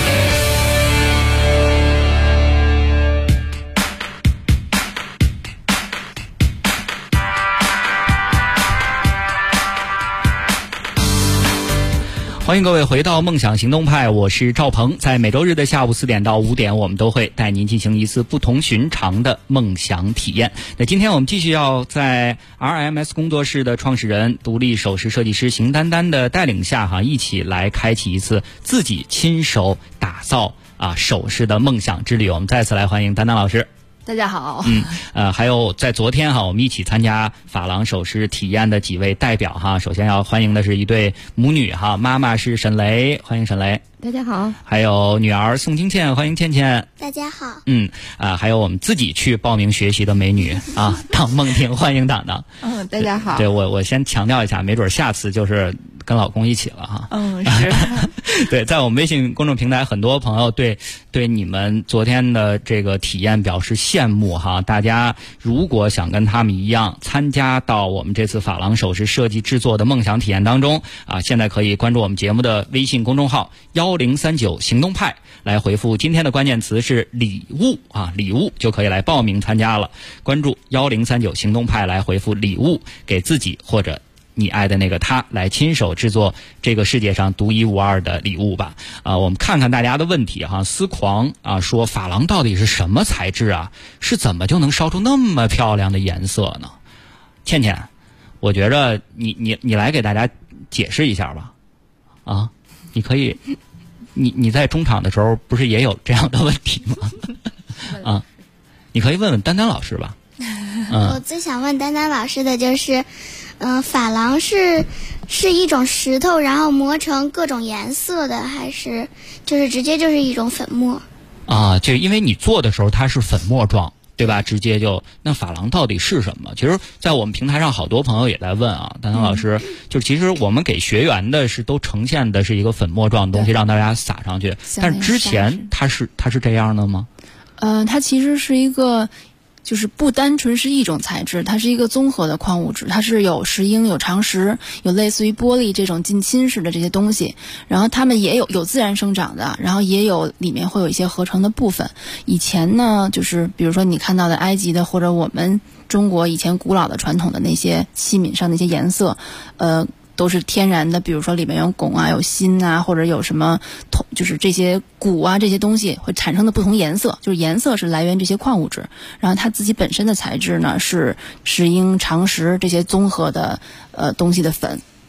欢迎各位回到梦想行动派，我是赵鹏。在每周日的下午4点到5点，我们都会带您进行一次不同寻常的梦想体验。那今天我们继续要在 RMS 工作室的创始人、独立首饰设计师邢丹丹的带领下一起来开启一次自己亲手打造首饰的梦想之旅。我们再次来欢迎丹丹老师。 大家好。 还有在昨天我们一起参加珐琅首饰体验的几位代表首先要欢迎的是一对母女妈妈是沈雷，欢迎沈雷。 大家好。 还有女儿宋清倩，欢迎倩倩。 大家好。 还有我们自己去报名学习的美女党梦婷，欢迎党党。 大家好。 对，我先强调一下，没准下次就是跟老公一起了是。 对，在我们微信公众平台，很多朋友对你们昨天的这个体验表示羡慕大家如果想跟他们一样参加到我们这次珐琅首饰设计制作的梦想体验当中现在可以关注我们节目的微信公众号1039行动派，来回复今天的关键词是礼物礼物就可以来报名参加了。关注1039行动派来回复礼物，给自己或者你爱的那个他来亲手制作这个世界上独一无二的礼物吧。我们看看大家的问题思狂说珐琅到底是什么材质是怎么就能烧出那么漂亮的颜色呢？倩倩，我觉着你来给大家解释一下吧。你可以你在中场的时候不是也有这样的问题吗？你可以问问丹丹老师吧。 我最想问丹丹老师的就是珐琅是一种石头，然后磨成各种颜色的，还是就是直接就是一种粉末？ 就因为你做的时候它是粉末状，对吧？直接就那珐琅到底是什么？其实在我们平台上好多朋友也在问丹丹老师，就其实我们给学员的是都呈现的是一个粉末状的东西让大家撒上去，但是之前它是这样的吗？ 它其实是一个就是不单纯是一种材质，它是一个综合的矿物质，它是有石英、有长石、有类似于玻璃这种近亲式的这些东西，然后它们也有自然生长的，然后也有里面会有一些合成的部分。以前呢，就是比如说你看到的埃及的或者我们中国以前古老的传统的那些器皿上那些颜色，都是天然的，比如说里面有汞有锌或者有什么就是这些钴这些东西会产生的不同颜色，就是颜色是来源这些矿物质，然后它自己本身的材质呢是石英、长石这些综合的东西的粉。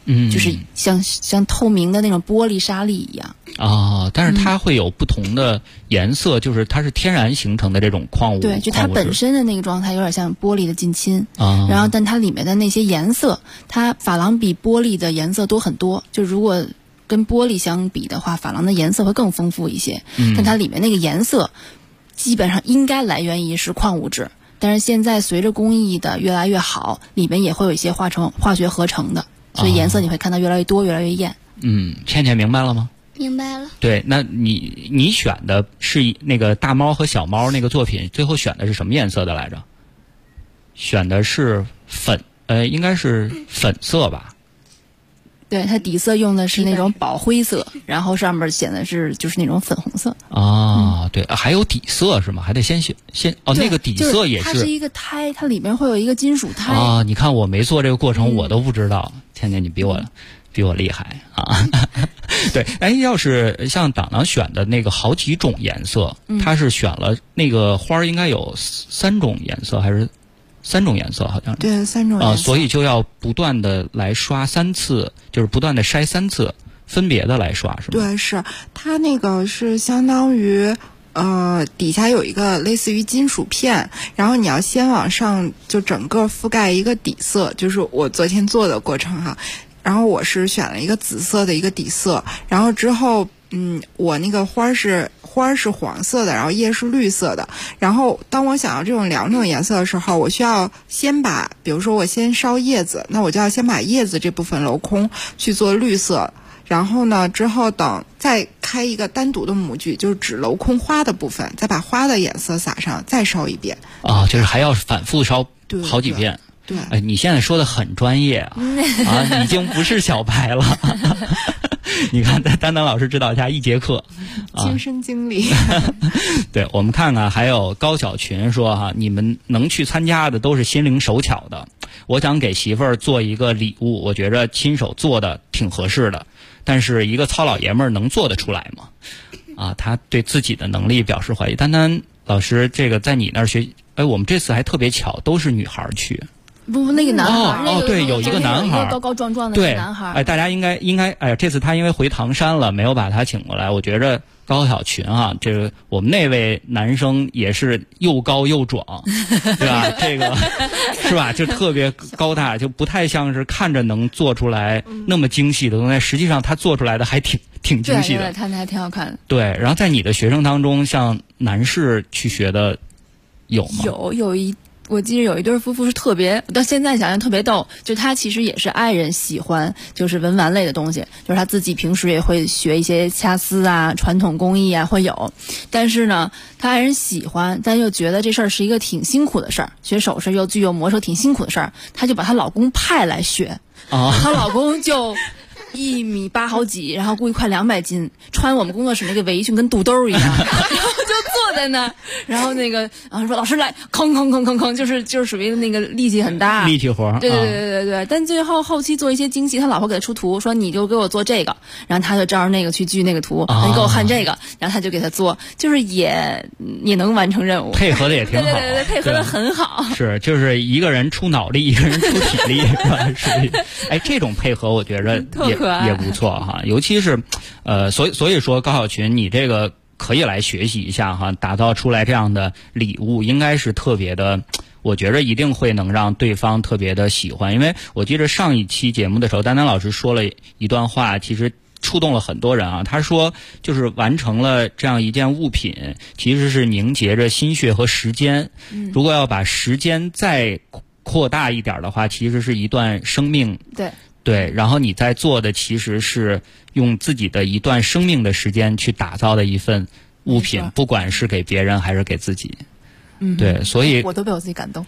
就是像透明的那种玻璃沙粒一样。 但是它会有不同的颜色，就是它是天然形成的这种矿物。 对，就它本身的那个状态有点像玻璃的近亲。然后但它里面的那些颜色，它珐琅比玻璃的颜色多很多。就如果跟玻璃相比的话，珐琅的颜色会更丰富一些。但它里面那个颜色基本上应该来源于是矿物质，但是现在随着工艺的越来越好，里面也会有一些化学合成的，所以颜色你会看到越来越多，越来越艳。 倩倩明白了吗？ 明白了。 对，那你选的是那个大猫和小猫那个作品，最后选的是什么颜色的来着？选的是应该是粉色吧？ 对，它底色用的是那种宝灰色，然后上面显的是就是那种粉红色。 对，还有底色是吗？还得先那个底色也是。 它是一个胎，它里面会有一个金属胎。 你看我没做这个过程，我都不知道。倩倩，你比我厉害啊！对，要是像党党选的那个好几种颜色，他是选了那个花应该有3种颜色还是3种颜色？好像是。 对，3种颜色。 所以就要不断的来刷3次，就是不断的筛3次，分别的来刷，是吗？ 对，是它那个是相当于。底下有一个类似于金属片，然后你要先往上就整个覆盖一个底色，就是我昨天做的过程哈。然后我是选了一个紫色的一个底色，然后之后我那个花是黄色的，然后叶是绿色的。然后当我想要这种2种颜色的时候，我需要先比如说我先烧叶子，那我就要先把叶子这部分镂空去做绿色。然后呢，之后等再开一个单独的模具，就是只镂空花的部分，再把花的颜色撒上，再烧一遍。 就是还要反复烧好几遍。 对， 你现在说的很专业已经不是小白了。你看，在丹丹老师指导下1节课， 亲身经历。 对，我们看看，还有高小群说你们能去参加的都是心灵手巧的。我想给媳妇儿做一个礼物，我觉着亲手做的挺合适的。但是一个糙老爷们儿能做得出来吗？他对自己的能力表示怀疑。丹丹老师，这个在你那儿学，我们这次还特别巧，都是女孩去。 不，那个男孩对，有一个男孩， 高高壮壮的男孩。 大家应该，这次他因为回唐山了，没有把他请过来。我觉着高小群这个我们那位男生也是又高又壮，对吧？这个是吧？就特别高大，就不太像是看着能做出来那么精细的东西，实际上他做出来的还挺精细的。 对，看着还挺好看的。 对，然后在你的学生当中，像男士去学的有吗？ 我记得有一对夫妇是特别，到现在想想特别逗，就他其实也是爱人喜欢就是文玩类的东西，就是他自己平时也会学一些掐丝传统工艺会有，但是呢他爱人喜欢，但又觉得这事儿是一个挺辛苦的事儿，学首饰又具有魔手挺辛苦的事儿，他就把她老公派来学。她老公就1.8米好几，然后估计快200斤，穿我们工作室那个围裙跟肚兜一样，然后就坐在那，然后说老师来，吭，就是属于那个力气很大， 力气活。 对。但最后期做一些精细，他老婆给他出图，说你就给我做这个，然后他就照着那个去锯那个图，你给我焊这个，然后他就给他做，就是也能完成任务， 配合的也挺好。 对，配合的很好。 是，就是一个人出脑力，一个人出体力，是这种配合我觉着也不错尤其是所以说高小群，你这个可以来学习一下打造出来这样的礼物应该是特别的，我觉着一定会能让对方特别的喜欢。因为我记得上一期节目的时候，丹丹老师说了一段话，其实触动了很多人他说就是完成了这样一件物品，其实是凝结着心血和时间，如果要把时间再扩大一点的话，其实是一段生命。对，然后你在做的其实是用自己的一段生命的时间去打造的一份物品，不管是给别人还是给自己。对，所以我都被我自己感动。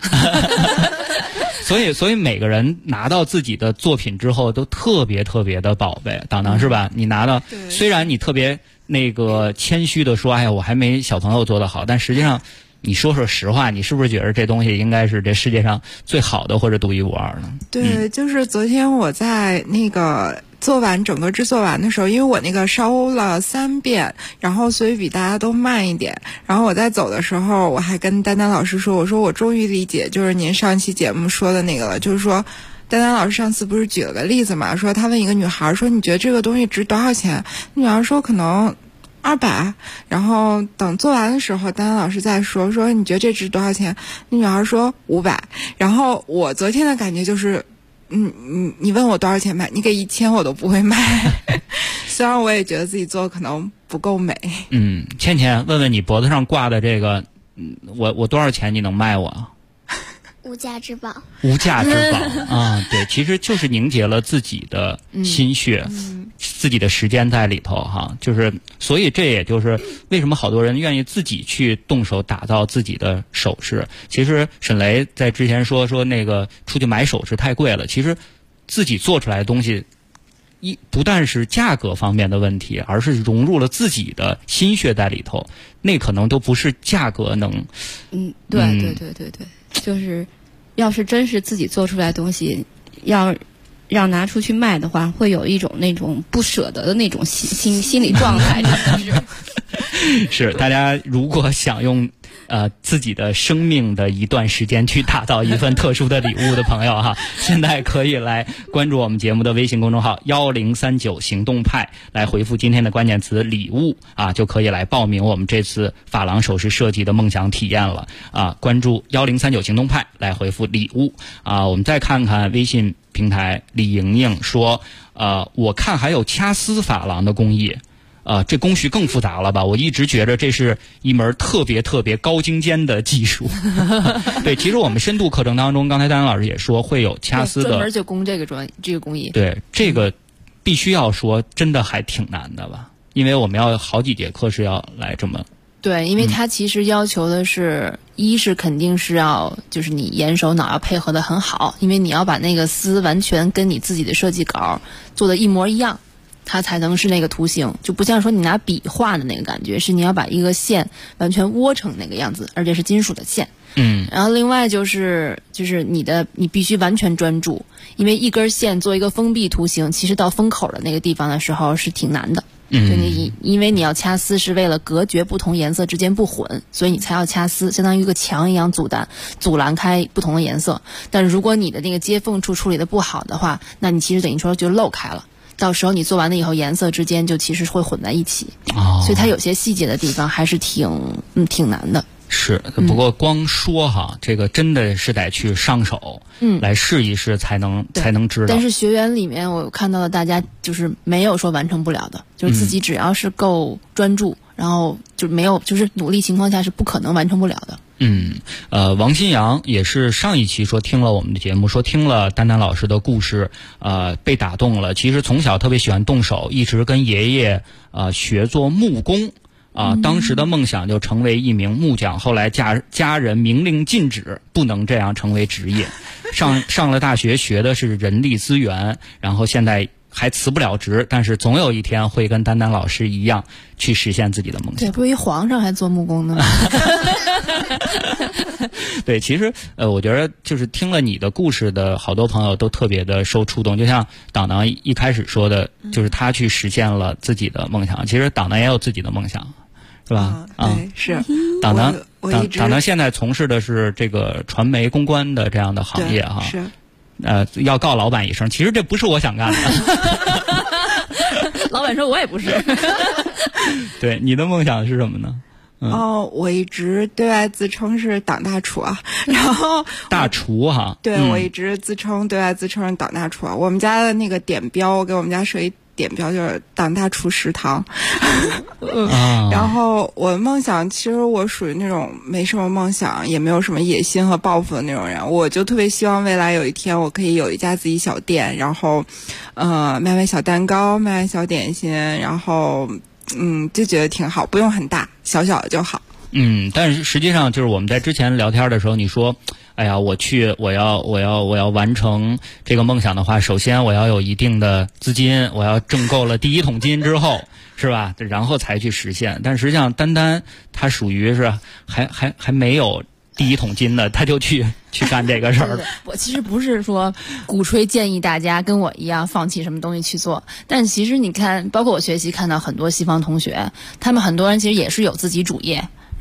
所以每个人拿到自己的作品之后都特别特别的宝贝，当当是吧？你拿到，虽然你特别那个谦虚的说，我还没小朋友做得好，但实际上你说实话，你是不是觉得这东西应该是这世界上最好的或者独一无二的？ 对，就是昨天我在那个整个制作完的时候，因为我那个烧了3遍，然后所以比大家都慢一点。然后我在走的时候，我还跟丹丹老师说，我说我终于理解就是您上期节目说的那个了，就是说丹丹老师上次不是举了个例子嘛，说他问一个女孩说你觉得这个东西值多少钱？女孩说可能200，然后等做完的时候，丹丹老师再说你觉得这值多少钱？女孩说500。然后我昨天的感觉就是，你问我多少钱买，你给1000我都不会买。虽然我也觉得自己做的可能不够美。 倩倩，问问你脖子上挂的这个，我多少钱你能卖我？ 无价之宝。 无价之宝啊，对，其实就是凝结了自己的心血，自己的时间在里头哈，就是所以这也就是为什么好多人愿意自己去动手打造自己的首饰。其实沈雷在之前说那个出去买首饰太贵了，其实自己做出来的东西不但是价格方面的问题，而是融入了自己的心血在里头，那可能都不是价格能。 对，就是要是真是自己做出来的东西，要让拿出去卖的话，会有一种那种不舍得的那种心理状态。 是大家如果想用自己的生命的一段时间去打造一份特殊的礼物的朋友哈，现在可以来关注我们节目的微信公众号1039行动派，来回复今天的关键词礼物啊，就可以来报名我们这次珐琅首饰设计的梦想体验了啊。关注1039行动派来回复礼物啊。我们再看看微信平台，李莹莹说我看还有掐丝珐琅的工艺。这工序更复杂了吧？我一直觉着这是一门特别高精尖的技术。对，其实我们深度课程当中，刚才丹丹老师也说会有掐丝的， 专门就攻这个工艺。 对，这个必须要说，真的还挺难的吧？因为我们要好几节课是要来这么。 对，因为它其实要求的是，一是肯定是要就是你眼手脑要配合的很好，因为你要把那个丝完全跟你自己的设计稿做的一模一样。它才能是那个图形，就不像说你拿笔画的那个感觉，是你要把一个线完全窝成那个样子，而且是金属的线。然后另外就是你必须完全专注，因为一根线做一个封闭图形，其实到封口的那个地方的时候是挺难的。因为你要掐丝是为了隔绝不同颜色之间不混，所以你才要掐丝，相当于一个墙一样阻拦开不同的颜色。但如果你的那个接缝处理的不好的话，那你其实等于说就漏开了。到时候你做完了以后，颜色之间就其实会混在一起，所以它有些细节的地方还是挺难的。 是，不过光说哈，这个真的是得去上手，来试一试才能知道。 但是学员里面我看到的大家就是没有说完成不了的，就是自己只要是够专注，然后就没有就是努力情况下是不可能完成不了的。 王新阳也是上一期说听了我们的节目，说听了丹丹老师的故事，被打动了。其实从小特别喜欢动手，一直跟爷爷学做木工。当时的梦想就成为一名木匠，后来家人明令禁止，不能这样成为职业。上了大学学的是人力资源，然后现在还辞不了职，但是总有一天会跟丹丹老师一样去实现自己的梦想。 对，不是一皇上还做木工呢吗？ 对，其实我觉得就是听了你的故事的好多朋友都特别的受触动，就像党党一开始说的，就是他去实现了自己的梦想。其实党党也有自己的梦想，是吧？ 对，是。 党党现在从事的是这个传媒公关的这样的行业哈。 是。 要告老板一声，其实这不是我想干的。 老板说我也不是。 对，你的梦想是什么呢？ 我一直对外自称是党大厨啊，然后大厨哈。 对，我一直对外自称是党大厨啊。我们家的那个点标，我给我们家设一点标就是党大厨食堂。然后我的梦想，其实我属于那种没什么梦想，也没有什么野心和抱负的那种人。我就特别希望未来有一天我可以有一家自己小店，然后卖小蛋糕，卖小点心，然后就觉得挺好，不用很大，小小的就好。 但是实际上就是我们在之前聊天的时候，你说，哎呀，我要完成这个梦想的话，首先我要有一定的资金，我要挣够了第一桶金之后，是吧？然后才去实现。但实际上，丹丹她属于是还没有第一桶金的，他就去干这个事儿了。 我其实不是说鼓吹建议大家跟我一样放弃什么东西去做，但其实你看，包括我学习看到很多西方同学，他们很多人其实也是有自己主业。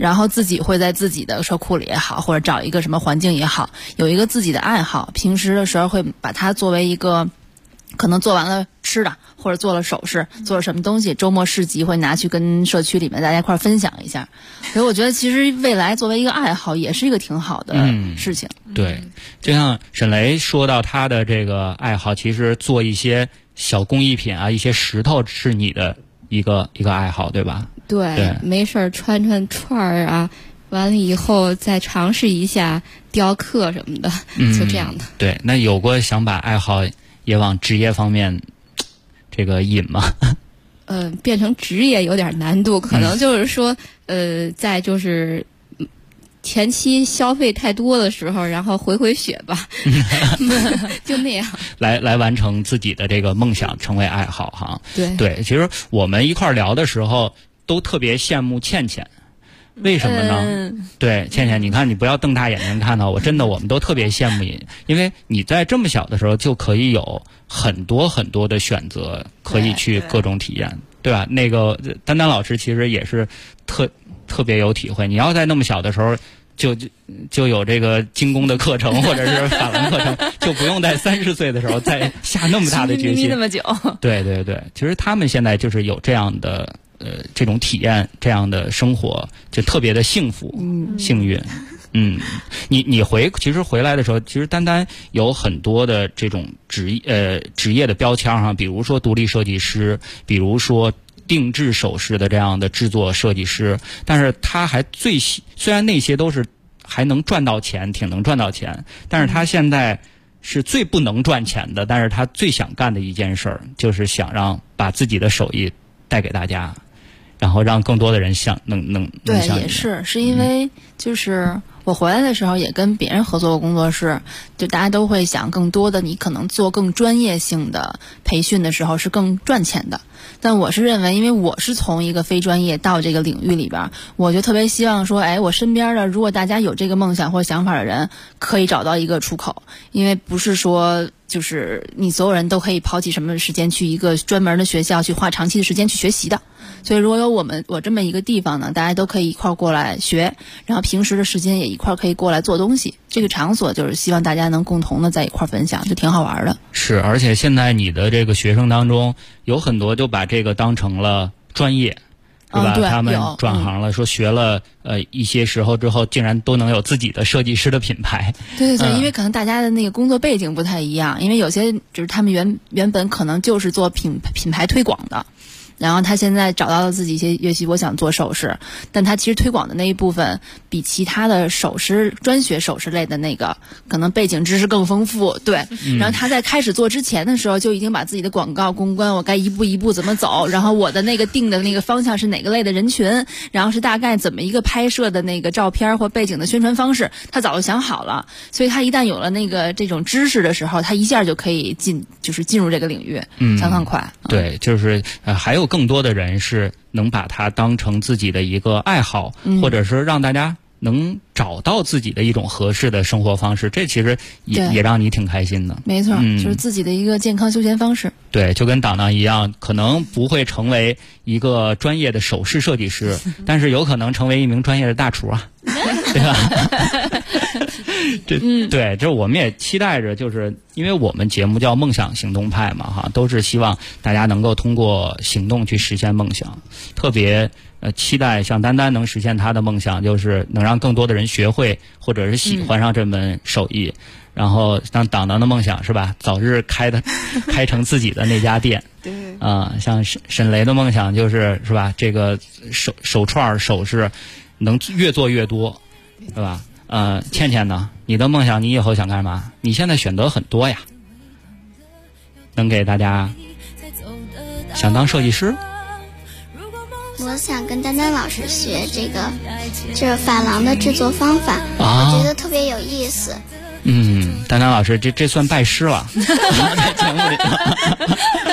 然后自己会在自己的车库里也好，或者找一个什么环境也好，有一个自己的爱好，平时的时候会把它作为一个可能做完了吃的，或者做了首饰，做了什么东西，周末市集会拿去跟社区里面大家一块分享一下。所以我觉得其实未来作为一个爱好也是一个挺好的事情。 对，就像沈雷说到他的这个爱好，其实做一些小工艺品啊，一些石头是你的一个爱好，对吧？ 对，没事串儿啊，完了以后再尝试一下雕刻什么的，就这样的。 对，那有过想把爱好也往职业方面这个引吗？ 变成职业有点难度，可能就是说，在就是前期消费太多的时候，然后回血吧，就那样。 来完成自己的这个梦想，成为爱好哈。对，其实我们一块儿聊的时候，都特别羡慕倩倩。为什么呢？对，倩倩，你看你不要瞪大眼睛看到我，真的我们都特别羡慕你，因为你在这么小的时候就可以有很多很多的选择，可以去各种体验，对吧？那个丹丹老师其实也是特别有体会，你要在那么小的时候就有这个精工的课程或者是法兰课程，就不用在30岁的时候再下那么大的决心那么久。 对，其实他们现在就是有这样的这种体验，这样的生活就特别的幸福、幸运。你其实回来的时候，其实单单有很多的这种职业的标签哈，比如说独立设计师，比如说定制首饰的这样的制作设计师，但是他还虽然那些都是还能赚到钱，挺能赚到钱，但是他现在是最不能赚钱的，但是他最想干的一件事儿，就是想把自己的手艺带给大家，然后让更多的人能对，也是因为就是我回来的时候也跟别人合作过工作室，就大家都会想更多的，你可能做更专业性的培训的时候是更赚钱的。但我是认为，因为我是从一个非专业到这个领域里边，我就特别希望说，我身边的如果大家有这个梦想或想法的人，可以找到一个出口，因为不是说就是你所有人都可以抛弃什么时间去一个专门的学校去花长期的时间去学习的。所以如果有我这么一个地方呢，大家都可以一块过来学，然后平时的时间也一块可以过来做东西。这个场所就是希望大家能共同的在一块分享，就挺好玩的。 是，而且现在你的这个学生当中有很多就把这个当成了专业，是吧？他们转行了，说学了一些时候之后，竟然都能有自己的设计师的品牌。 对，因为可能大家的那个工作背景不太一样，因为有些就是他们原本可能就是做品牌推广的。然后他现在找到了自己一些乐器，我想做首饰，但他其实推广的那一部分比其他的专学首饰类的那个可能背景知识更丰富，对。然后他在开始做之前的时候，就已经把自己的广告公关，我该一步一步怎么走，然后我的那个定的那个方向是哪个类的人群，然后是大概怎么一个拍摄的那个照片或背景的宣传方式，他早就想好了。所以他一旦有了这种知识的时候，他一下就可以进入这个领域，相当快。 对，就是还有更多的人是能把它当成自己的一个爱好，或者是让大家能找到自己的一种合适的生活方式，这其实也让你挺开心的。 没错，就是自己的一个健康休闲方式。 对，就跟党党一样，可能不会成为一个专业的首饰设计师，但是有可能成为一名专业的大厨啊，对吧？对，这我们也期待着，就是因为我们节目叫梦想行动派嘛，哈，都是希望大家能够通过行动去实现梦想，特别期待像丹丹能实现她的梦想，就是能让更多的人学会或者是喜欢上这门手艺，然后像党党的梦想是吧，早日开成自己的那家店。 对， 像沈雷的梦想是吧，这个手串首饰能越做越多，对吧？倩倩呢？你的梦想，你以后想干嘛？你现在选择很多呀，能给大家想当设计师？ 我想跟丹丹老师学这珐琅的制作方法，我觉得特别有意思。 丹丹老师，这算拜师了，在节目里。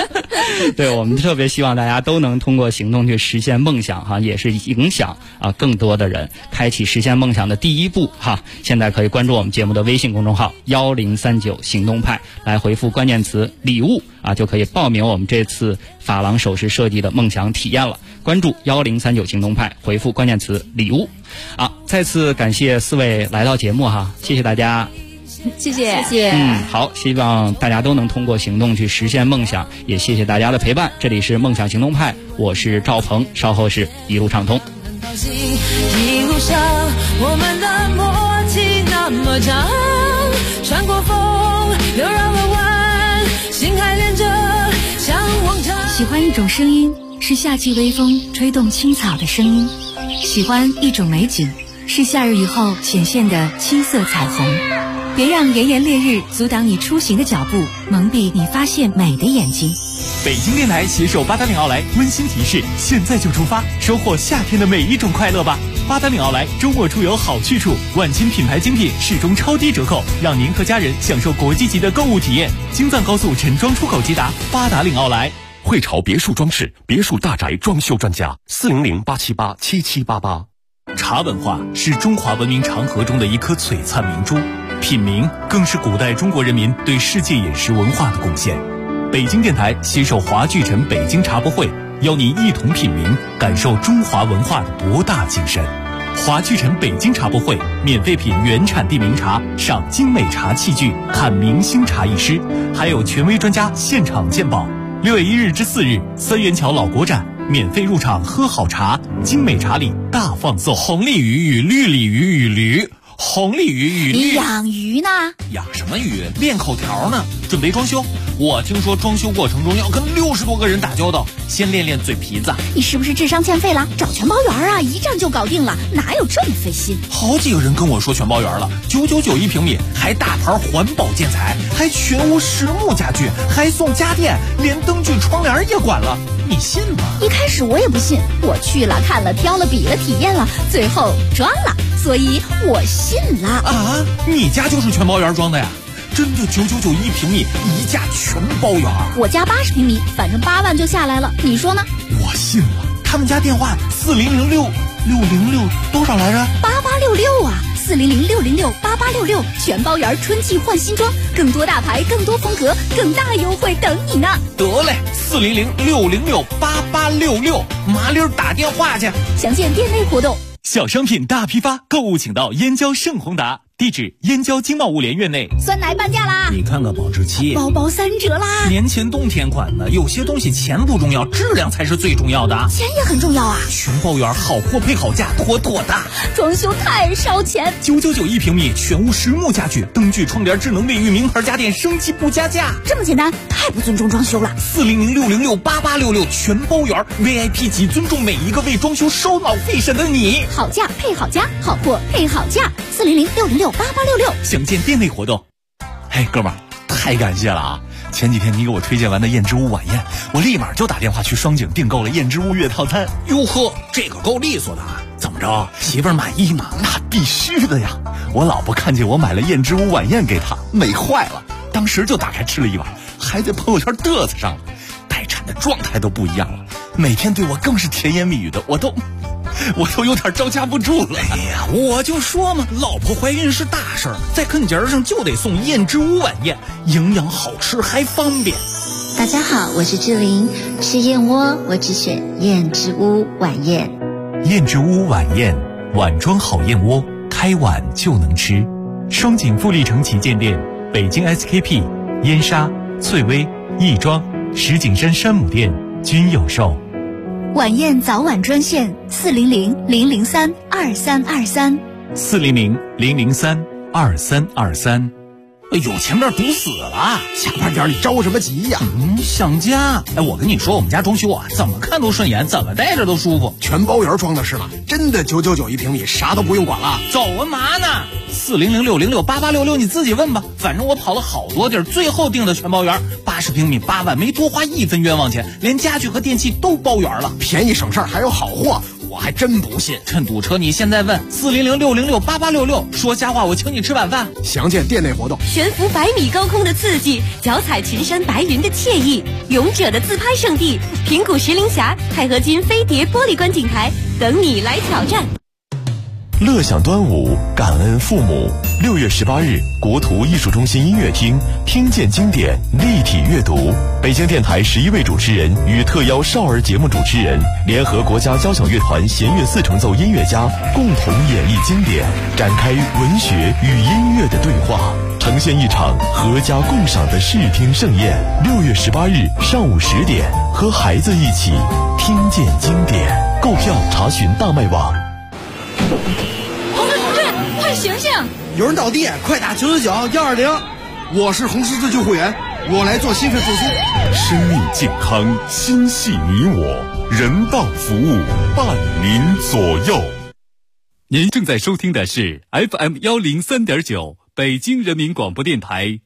对，我们特别希望大家都能通过行动去实现梦想哈，也是影响更多的人，开启实现梦想的第一步哈。现在可以关注我们节目的微信公众号1039行动派，来回复关键词礼物就可以报名我们这次珐琅首饰设计的梦想体验了。关注1039行动派，回复关键词礼物。再次感谢4位来到节目哈，谢谢大家。 谢谢。 好，希望大家都能通过行动去实现梦想，也谢谢大家的陪伴。这里是梦想行动派，我是赵鹏，稍后是一路畅通。 一路上我们的默契那么长，穿过风又绕了弯，心还连着像往常。 喜欢一种声音，是夏季微风吹动青草的声音；喜欢一种美景，是夏日雨后显现的七色彩虹。别让炎炎烈日阻挡你出行的脚步，蒙蔽你发现美的眼睛。 北京电台携手八达岭奥莱温馨提示：现在就出发，收获夏天的每一种快乐吧！八达岭奥莱周末出游好去处，万金品牌精品适中超低折扣，让您和家人享受国际级的购物体验。京藏高速陈庄出口直达八达岭奥莱。 汇潮别墅装饰，别墅大宅装修专家，400-878-7788。 茶文化是中华文明长河中的一颗璀璨明珠，品茗更是古代中国人民对世界饮食文化的贡献。北京电台携手华聚城北京茶博会，邀您一同品茗，感受中华文化的博大精深。华聚城北京茶博会，免费品原产地名茶，赏精美茶器具，看明星茶艺师，还有权威专家现场鉴宝。6月1日至4日，三元桥老国展，免费入场喝好茶，精美茶礼大放送。红鲤鱼与绿鲤鱼与驴，红鲤鱼与绿。 你养鱼呢？ 养什么鱼？练口条呢。准备装修，我听说装修过程中要跟60多个人打交道，先练练嘴皮子。 你是不是智商欠费了？找全包园啊，一站就搞定了，哪有这么费心？ 好几个人跟我说全包园了，999一平米，还大牌环保建材，还全屋实木家具，还送家电，连灯具窗帘也管了，你信吗？ 一开始我也不信，我去了看了挑了比了体验了，最后装了，所以我信了。 啊，你家就是全包园装的呀？真的999一平米，一价全包园。 我家80平米，反正8万就下来了，你说呢？ 我信了。他们家电话4006多少来着 ？8866啊，400-606-8866，全包园春季换新装，更多大牌，更多风格，更大优惠等你呢。 得嘞，400-606-8866，麻溜打电话去。 详见店内活动。 小商品大批发，购物请到燕郊盛宏达，地址燕郊经贸物联院内。 酸奶半价啦！ 你看看保质期， 包包3折啦！ 年前冬天款的，有些东西钱不重要，质量才是最重要的。 钱也很重要啊！ 全包园，好货配好价，妥妥的。 装修太烧钱 ，999一平米，全屋实木家具，灯具、窗帘、智能卫浴、名牌家电，升级不加价。 这么简单，太不尊重装修了。 400-606-8866，全包园 VIP 级，尊重每一个为装修烧脑费神的你。 好价配好家，好货配好价，400-606-8866。 详见店内活动。 嘿，哥们儿，太感谢了啊！前几天你给我推荐完的燕之屋晚宴，我立马就打电话去双井订购了燕之屋月套餐。哟呵，这个够利索的啊！怎么着，媳妇儿满意吗？那必须的呀！我老婆看见我买了燕之屋晚宴给她，美坏了，当时就打开吃了一碗，还在朋友圈嘚瑟上了。待产的状态都不一样了，每天对我更是甜言蜜语的，我都有点招架不住了。哎呀，我就说嘛，老婆怀孕是大事儿，在跟节上就得送燕之屋晚宴，营养好吃还方便。 大家好，我是志玲，吃燕窝我只选燕之屋晚宴。 燕之屋晚宴，碗装好燕窝，开碗就能吃。双井富力城旗舰店、北京 SKP、燕莎、翠微、亦庄、石景山山姆店均有售。 晚宴早晚专线400-003-2323。 400-003-2323。 哎呦，前面堵死了！下班点你着什么急呀？想家。哎，我跟你说，我们家装修啊，怎么看都顺眼，怎么待着都舒服。 全包园装的是吗？真的999一平米，啥都不用管了。 走啊嘛呢？400-606-8866，你自己问吧。反正我跑了好多地儿，最后订的全包园，80平米8万，没多花1分冤枉钱，连家具和电器都包圆了， 便宜省事儿还有好货。 我还真不信。趁堵车，你现在问400-606-8866，说瞎话我请你吃晚饭。 详见店内活动。 悬浮100米高空的刺激，脚踩群山白云的惬意，勇者的自拍圣地平谷石林峡钛合金飞碟玻璃观景台，等你来挑战。 乐享端午，感恩父母。6月18日，国图艺术中心音乐厅，听见经典立体阅读。北京电台11位主持人与特邀少儿节目主持人，联合国家交响乐团弦乐4重奏音乐家，共同演绎经典，展开文学与音乐的对话，呈现一场合家共赏的视听盛宴。6月18日上午10点，和孩子一起听见经典。购票查询大麦网。 红队同志，快醒醒！ 有人倒地，快打999-120。我是红十字救护员，我来做心肺复苏。 生命健康，心系你我，人道服务伴您左右。 您正在收听的是 FM103.9北京人民广播电台